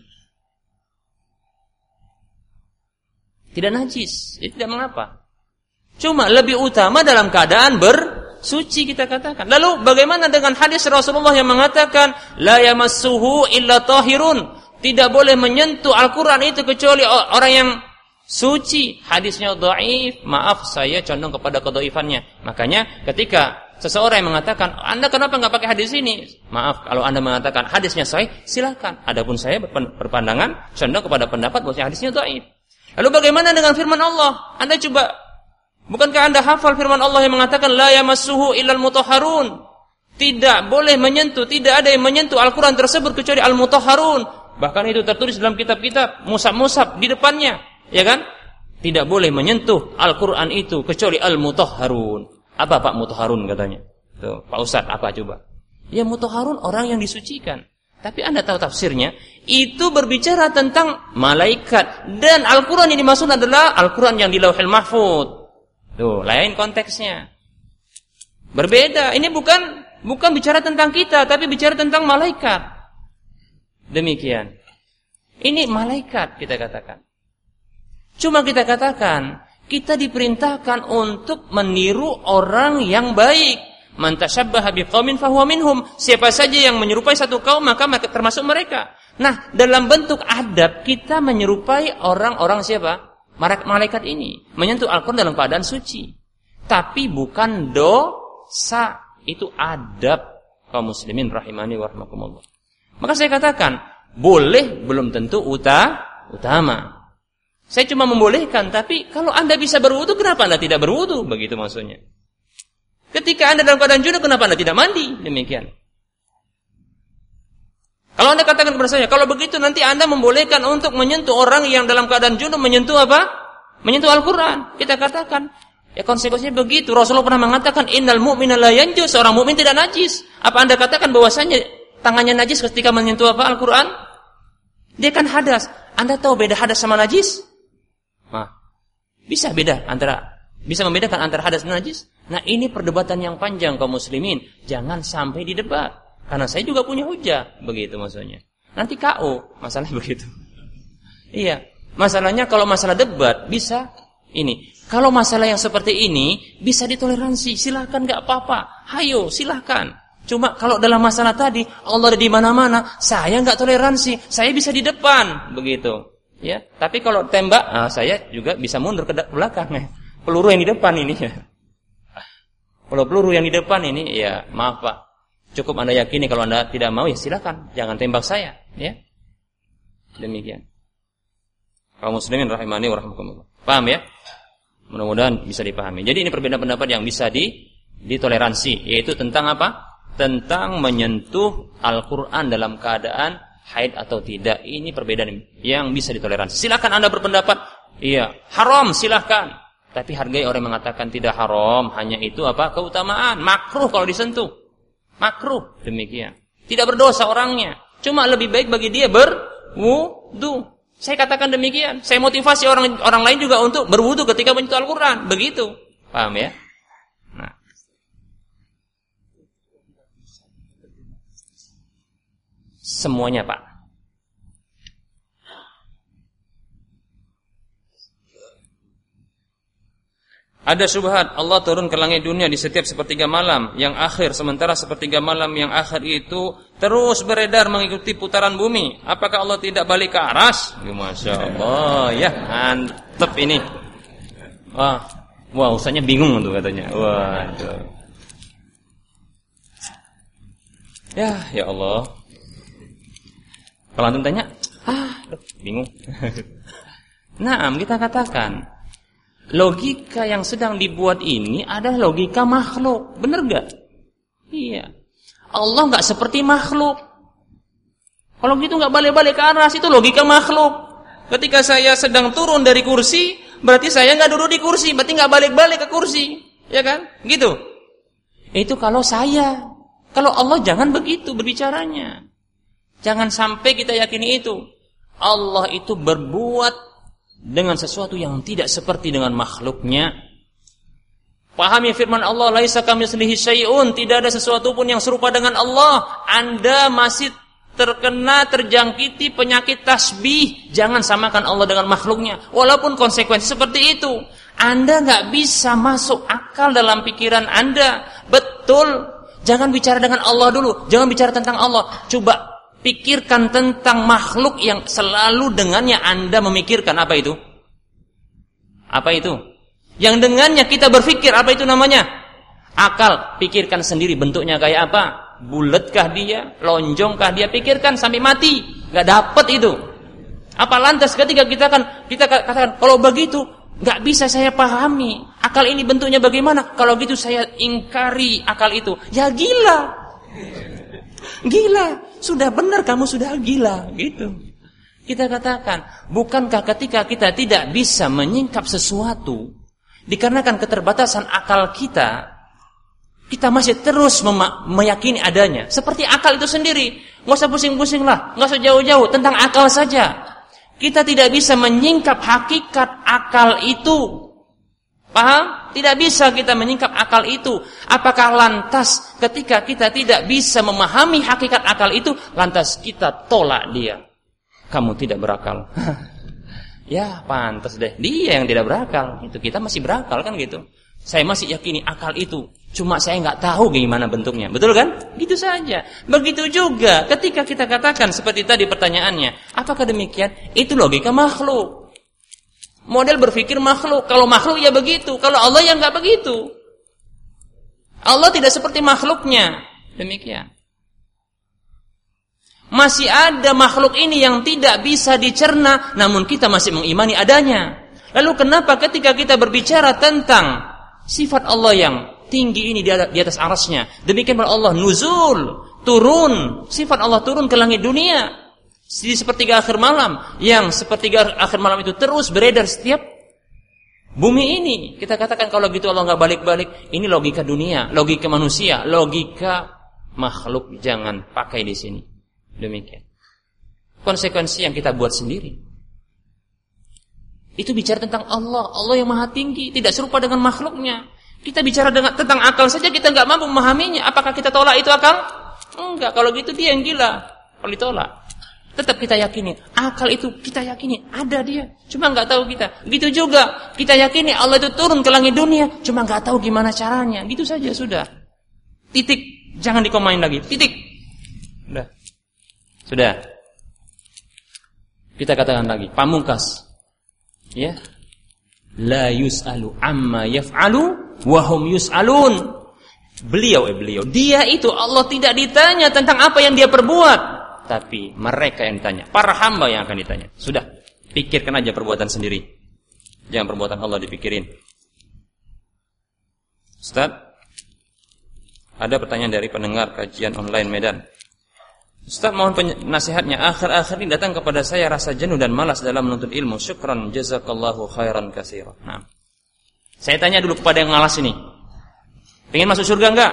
S1: Tidak najis, itu tidak mengapa. Cuma lebih utama dalam keadaan bersuci kita katakan. Lalu bagaimana dengan hadis Rasulullah yang mengatakan la yamassuhu illa tahirun, tidak boleh menyentuh Al-Qur'an itu kecuali orang yang suci. Hadisnya dhaif, maaf saya condong kepada kedhaifannya. Makanya ketika seseorang yang mengatakan, "Anda kenapa enggak pakai hadis ini?" Maaf, kalau Anda mengatakan hadisnya sahih, silakan. Adapun saya berpandangan condong kepada pendapat bahwa hadisnya dhaif. Lalu bagaimana dengan firman Allah? Anda coba, bukankah Anda hafal firman Allah yang mengatakan la yamassuhu illal mutahharun? Tidak boleh menyentuh, tidak ada yang menyentuh Al-Qur'an tersebut kecuali al-mutahharun. Bahkan itu tertulis dalam kitab-kitab, mushaf-mushaf di depannya, ya kan? Tidak boleh menyentuh Al-Qur'an itu kecuali al-mutahharun. Apa Pak mutahharun katanya? Tuh, Pak Ustaz, apa coba? Ya mutahharun orang yang disucikan. Tapi Anda tahu tafsirnya, itu berbicara tentang malaikat, dan Al-Qur'an yang dimaksud adalah Al-Qur'an yang di Lauhul Mahfuz. Tuh, lain konteksnya. Berbeda. Ini bukan bukan bicara tentang kita, tapi bicara tentang malaikat. Demikian. Ini malaikat kita katakan. Cuma kita katakan, kita diperintahkan untuk meniru orang yang baik. Man tashabbaha biqaumin fahuwa minhum. Siapa saja yang menyerupai satu kaum maka termasuk mereka. Nah, dalam bentuk adab kita menyerupai orang-orang siapa? Malaikat ini menyentuh Al-Qur'an dalam keadaan suci. Tapi bukan dosa, itu adab kaum muslimin rahimani wa rahmakumullah. Maka saya katakan, boleh belum tentu uta, utama. Saya cuma membolehkan, tapi kalau Anda bisa berwudu, kenapa Anda tidak berwudu? Begitu maksudnya. Ketika Anda dalam keadaan junub, kenapa Anda tidak mandi? Demikian. Kalau Anda katakan kepada saya, kalau begitu nanti Anda membolehkan untuk menyentuh orang yang dalam keadaan junub, menyentuh apa? Menyentuh Al-Quran. Kita katakan, ya konsekuensinya begitu. Rasulullah pernah mengatakan, innal mu'mina la yanjus, seorang mukmin tidak najis. Apa Anda katakan bahwasanya tangannya najis ketika menyentuh apa? Al-Quran? Dia kan hadas. Anda tahu beda hadas sama najis? Nah, bisa beda antara bisa membedakan antara hadas dan najis? Nah, ini perdebatan yang panjang kaum muslimin. Jangan sampai didebat. Karena saya juga punya hujah. Begitu maksudnya. Nanti K O. Masalahnya begitu. Iya. Masalahnya kalau masalah debat, bisa ini. Kalau masalah yang seperti ini, bisa ditoleransi. Silahkan, gak apa-apa. Hayo, silahkan. Cuma kalau dalam masalah tadi, Allah ada di mana-mana. Saya gak toleransi. Saya bisa di depan. Begitu. Ya. Tapi kalau tembak, nah, saya juga bisa mundur ke belakang. Peluru yang di depan ini. Kalau peluru yang di depan ini, ya maaf Pak. Cukup Anda yakini, kalau Anda tidak mau, ya silakan. Jangan tembak saya. Ya. Demikian. Kaum muslimin rahimani wa rahmakumullah. Paham ya? Mudah-mudahan bisa dipahami. Jadi ini perbedaan pendapat yang bisa di, ditoleransi. Yaitu tentang apa? Tentang menyentuh Al-Quran dalam keadaan haid atau tidak. Ini perbedaan yang bisa ditoleransi. Silakan Anda berpendapat, iya, haram, silakan. Tapi hargai orang yang mengatakan tidak haram, hanya itu apa? Keutamaan, makruh kalau disentuh. Makruh, demikian. Tidak berdosa orangnya. Cuma lebih baik bagi dia berwudu. Saya katakan demikian. Saya motivasi orang orang lain juga untuk berwudu ketika menyentuh Al-Quran. Begitu. Paham ya? Nah. Semuanya Pak. Ada syubhat Allah turun ke langit dunia di setiap sepertiga malam yang akhir, sementara sepertiga malam yang akhir itu terus beredar mengikuti putaran bumi. Apakah Allah tidak balik ke aras? Masya Allah, ya mantep ini. Wah, wah usahanya bingung tuh katanya. Waduh. Ya, ya Allah. Kalau antum tanya, ah, aduh, bingung. Nah, kita katakan logika yang sedang dibuat ini adalah logika makhluk. Benar gak? Iya. Allah gak seperti makhluk. Kalau gitu gak balik-balik ke aras, itu logika makhluk. Ketika saya sedang turun dari kursi, berarti saya nggak duduk di kursi, berarti nggak balik-balik ke kursi, ya kan? Gitu. Itu kalau saya. Kalau Allah jangan begitu berbicaranya. Jangan sampai kita yakini itu. Allah itu berbuat dengan sesuatu yang tidak seperti dengan makhluknya. Pahami firman Allah, laisa kamitslihi syai'un, tidak ada sesuatu pun yang serupa dengan Allah. Anda masih terkena, terjangkiti penyakit tasbih. Jangan samakan Allah dengan makhluknya. Walaupun konsekuensi seperti itu. Anda gak bisa masuk akal dalam pikiran Anda. Betul. Jangan bicara dengan Allah dulu. Jangan bicara tentang Allah. Coba pikirkan tentang makhluk yang selalu dengannya Anda memikirkan. Apa itu? Apa itu? Yang dengannya kita berpikir. Apa itu namanya? Akal. Pikirkan sendiri bentuknya kayak apa. Buletkah dia? Lonjongkah dia? Pikirkan sampai mati. Gak dapat itu. Apa lantas ketika kita kan kita katakan kalau begitu gak bisa saya pahami. Akal ini bentuknya bagaimana? Kalau gitu saya ingkari akal itu. Ya gila. Gila. Sudah benar kamu sudah gila. Gitu. Kita katakan, bukankah ketika kita tidak bisa menyingkap sesuatu dikarenakan keterbatasan akal kita, kita masih terus mema- meyakini adanya. Seperti akal itu sendiri. Nggak usah pusing-pusing lah. Nggak usah jauh-jauh. Tentang akal saja. Kita tidak bisa menyingkap hakikat akal itu. Paham? Tidak bisa kita menyingkap akal itu. Apakah lantas ketika kita tidak bisa memahami hakikat akal itu, lantas kita tolak dia? Kamu tidak berakal. Ya pantas deh. Dia yang tidak berakal. Itu kita masih berakal kan gitu. Saya masih yakini akal itu. Cuma saya nggak tahu gimana bentuknya. Betul kan? Gitu saja. Begitu juga ketika kita katakan seperti tadi pertanyaannya. Apakah demikian? Itu logika makhluk. Model berpikir makhluk. Kalau makhluk ya begitu. Kalau Allah ya nggak begitu. Allah tidak seperti makhluknya. Demikian. Masih ada makhluk ini yang tidak bisa dicerna. Namun kita masih mengimani adanya. Lalu kenapa ketika kita berbicara tentang sifat Allah yang tinggi ini di atas arasnya, demikian pula Allah nuzul, turun, sifat Allah turun ke langit dunia di sepertiga akhir malam, yang sepertiga akhir malam itu terus beredar setiap bumi ini. Kita katakan kalau gitu Allah nggak balik-balik. Ini logika dunia, logika manusia, logika makhluk. Jangan pakai di sini. Demikian. Konsekuensi yang kita buat sendiri. Itu bicara tentang Allah. Allah yang maha tinggi. Tidak serupa dengan makhluknya. Kita bicara dengan, tentang akal saja kita nggak mampu memahaminya. Apakah kita tolak itu akal? Enggak. Kalau gitu dia yang gila. Kalau ditolak. Tetap kita yakini. Akal itu kita yakini. Ada dia. Cuma nggak tahu kita. Gitu juga. Kita yakini Allah itu turun ke langit dunia. Cuma nggak tahu gimana caranya. Gitu saja sudah. Titik. Jangan dikomain lagi. Titik. Sudah. Sudah. Kita katakan lagi. Pamungkas. Ya, la yus'alu amma yaf'alu wa hum yus'alun. Beliau eh beliau, dia itu Allah tidak ditanya tentang apa yang dia perbuat, tapi mereka yang ditanya, para hamba yang akan ditanya. Sudah, pikirkan aja perbuatan sendiri. Jangan perbuatan Allah dipikirin. Ustaz, ada pertanyaan dari pendengar kajian online Medan. Ustaz, mohon nasihatnya. Akhir-akhir ini datang kepada saya rasa jenuh dan malas dalam menuntut ilmu. Syukran jazakallahu khairan katsira. Nah, saya tanya dulu kepada yang malas ini. Pengen masuk surga enggak?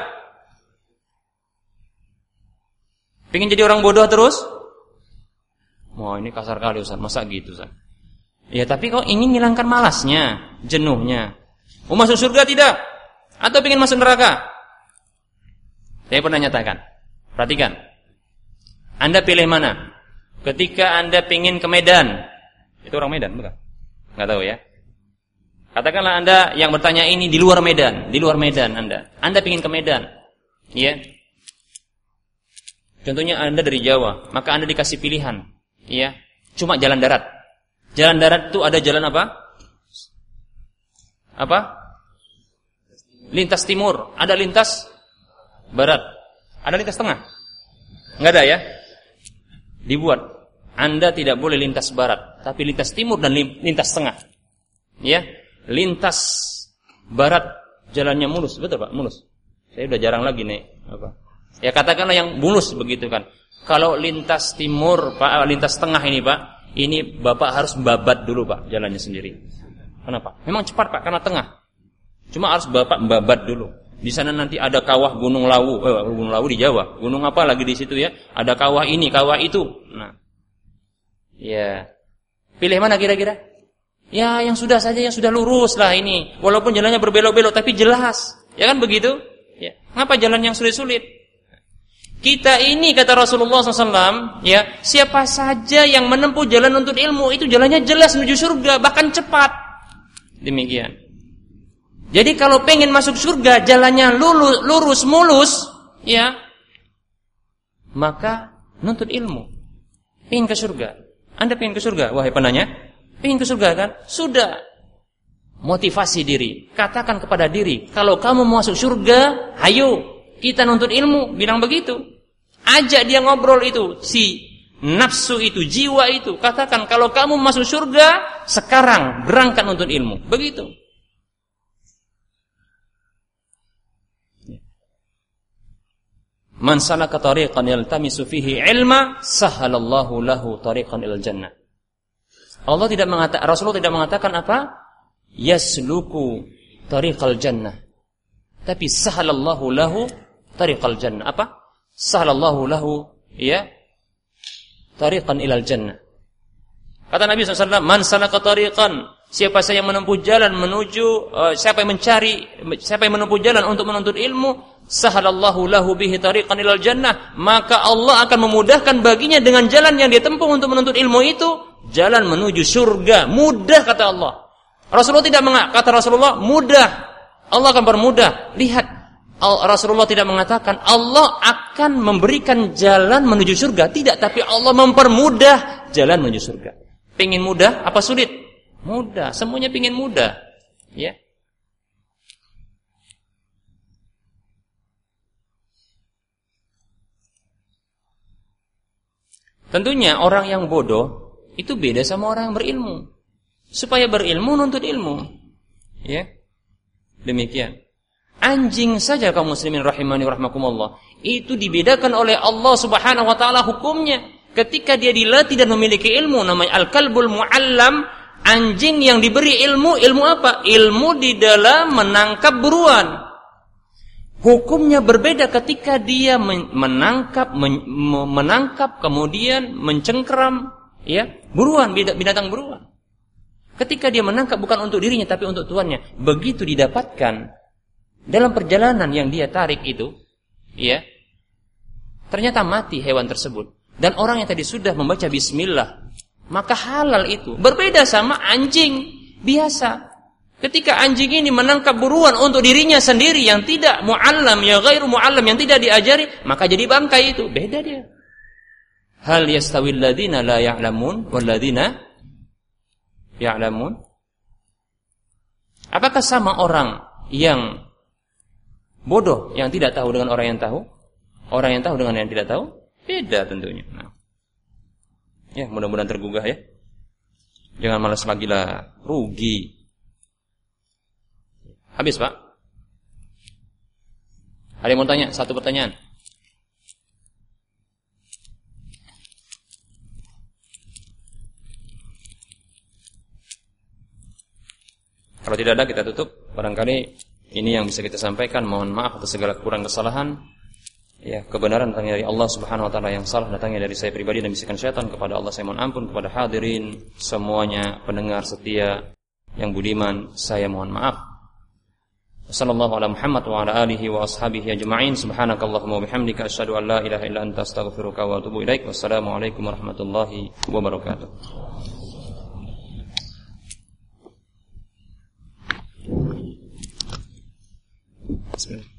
S1: Pengen jadi orang bodoh terus? Wah, ini kasar kali Ustaz. Masa gitu Ustaz? Ya, tapi kok ingin hilangkan malasnya, jenuhnya. Mau masuk surga tidak? Atau pengen masuk neraka? Saya pernah nyatakan. Perhatikan. Anda pilih mana? Ketika Anda pingin ke Medan. Itu orang Medan, bukan? Nggak tahu ya. Katakanlah Anda yang bertanya ini di luar Medan. Di luar Medan Anda. Anda pingin ke Medan. Ya. Contohnya Anda dari Jawa. Maka Anda dikasih pilihan. Ya. Cuma jalan darat. Jalan darat itu ada jalan apa? Apa? Lintas timur. Ada lintas barat. Ada lintas tengah. Nggak ada ya? Dibuat. Anda tidak boleh lintas barat, tapi lintas timur dan lintas tengah. Ya, lintas barat jalannya mulus, betul Pak? Mulus. Saya udah jarang lagi nih apa? Ya katakanlah yang mulus begitu kan. Kalau lintas timur, Pak, lintas tengah ini Pak, ini Bapak harus babat dulu Pak, jalannya sendiri. Kenapa? Memang cepat Pak, karena tengah. Cuma harus Bapak babat dulu. Di sana nanti ada kawah Gunung Lawu, eh, Gunung Lawu di Jawa. Gunung apa lagi di situ ya? Ada kawah ini, kawah itu. Nah, ya, pilih mana kira-kira? Ya, yang sudah saja, yang sudah lurus lah ini. Walaupun jalannya berbelok-belok, tapi jelas. Ya kan begitu? Ya. Ngapa jalan yang sulit-sulit? Kita ini kata Rasulullah shallallahu alaihi wasallam, ya, siapa saja yang menempuh jalan untuk ilmu itu jalannya jelas menuju surga, bahkan cepat. Demikian. Jadi kalau pengen masuk surga jalannya lurus, lurus mulus, ya, maka nuntut ilmu. Pengen ke surga. Anda pengen ke surga, wahai penanya? Pengen ke surga kan? Sudah. Motivasi diri. Katakan kepada diri, kalau kamu mau masuk surga, ayo kita nuntut ilmu. Bilang begitu. Ajak dia ngobrol itu, si nafsu itu, jiwa itu. Katakan, kalau kamu masuk surga, sekarang berangkat nuntut ilmu. Begitu. Man salaka tariqan yaltamisu fihi ilma sahalallahu lahu tariqan ilal jannah. Allah tidak mengatakan, Rasulullah tidak mengatakan apa? Yasluku tariqal jannah. Tapi sahalallahu lahu tariqal jannah. Apa? Sahalallahu lahu ya tariqan ilal jannah. Kata Nabi shallallahu alaihi wasallam, man salaka tariqan, siapa saja yang menempuh jalan menuju uh, siapa yang mencari siapa yang menempuh jalan untuk menuntut ilmu, sahalallahu lahu bihi tariqan ilal jannah, maka Allah akan memudahkan baginya dengan jalan yang dia tempuh untuk menuntut ilmu itu, jalan menuju surga. Mudah kata Allah. Rasulullah tidak mengatakan, kata Rasulullah mudah. Allah akan permudah. Lihat, Rasulullah tidak mengatakan Allah akan memberikan jalan menuju surga, tidak, tapi Allah mempermudah jalan menuju surga. Pengen mudah apa sulit? Mudah, semuanya pengen mudah, ya. Tentunya orang yang bodoh itu beda sama orang yang berilmu. Supaya berilmu nuntut ilmu, ya. Demikian. Anjing saja kaum muslimin rahimani rahmakumullah, itu dibedakan oleh Allah Subhanahu wa taala hukumnya ketika dia dilatih dan memiliki ilmu, namanya al-kalbul muallam, anjing yang diberi ilmu. Ilmu apa? Ilmu di dalam menangkap buruan. Hukumnya berbeda ketika dia menangkap menangkap kemudian mencengkeram, ya, buruan, binatang buruan. Ketika dia menangkap bukan untuk dirinya tapi untuk tuannya, begitu didapatkan dalam perjalanan yang dia tarik itu, ya, ternyata mati hewan tersebut. Dan orang yang tadi sudah membaca bismillah, maka halal itu. Berbeda sama anjing biasa. Ketika anjing ini menangkap buruan untuk dirinya sendiri yang tidak mu'allam, ya ghairu mu'allam, yang tidak diajari, maka jadi bangkai itu. Beda dia. Hal yastawil ladzina la ya'lamun wal ladzina ya'lamun? Apakah sama orang yang bodoh yang tidak tahu dengan orang yang tahu? Orang yang tahu dengan yang tidak tahu? Beda tentunya. Nah. Ya, mudah-mudahan tergugah ya. Jangan malas lagi lah, rugi. Habis, Pak? Ada yang mau tanya? Satu pertanyaan. Kalau tidak ada kita tutup. Barangkali ini yang bisa kita sampaikan. Mohon maaf atas segala kekurangan kesalahan. Ya, kebenaran datangnya dari Allah Subhanahu wa taala, yang salah datangnya dari saya pribadi dan bisikan syaitan. Kepada Allah saya mohon ampun, kepada hadirin semuanya, pendengar setia yang budiman, saya mohon maaf. Wassallallahu ala Muhammad wa ala alihi wa ashabihi ajma'in. Subhanakallahumma wa bihamdika asyhadu an la ilaha illa anta astaghfiruka wa atubu ilaik. Wassalamualaikum warahmatullahi wabarakatuh. Bismillah.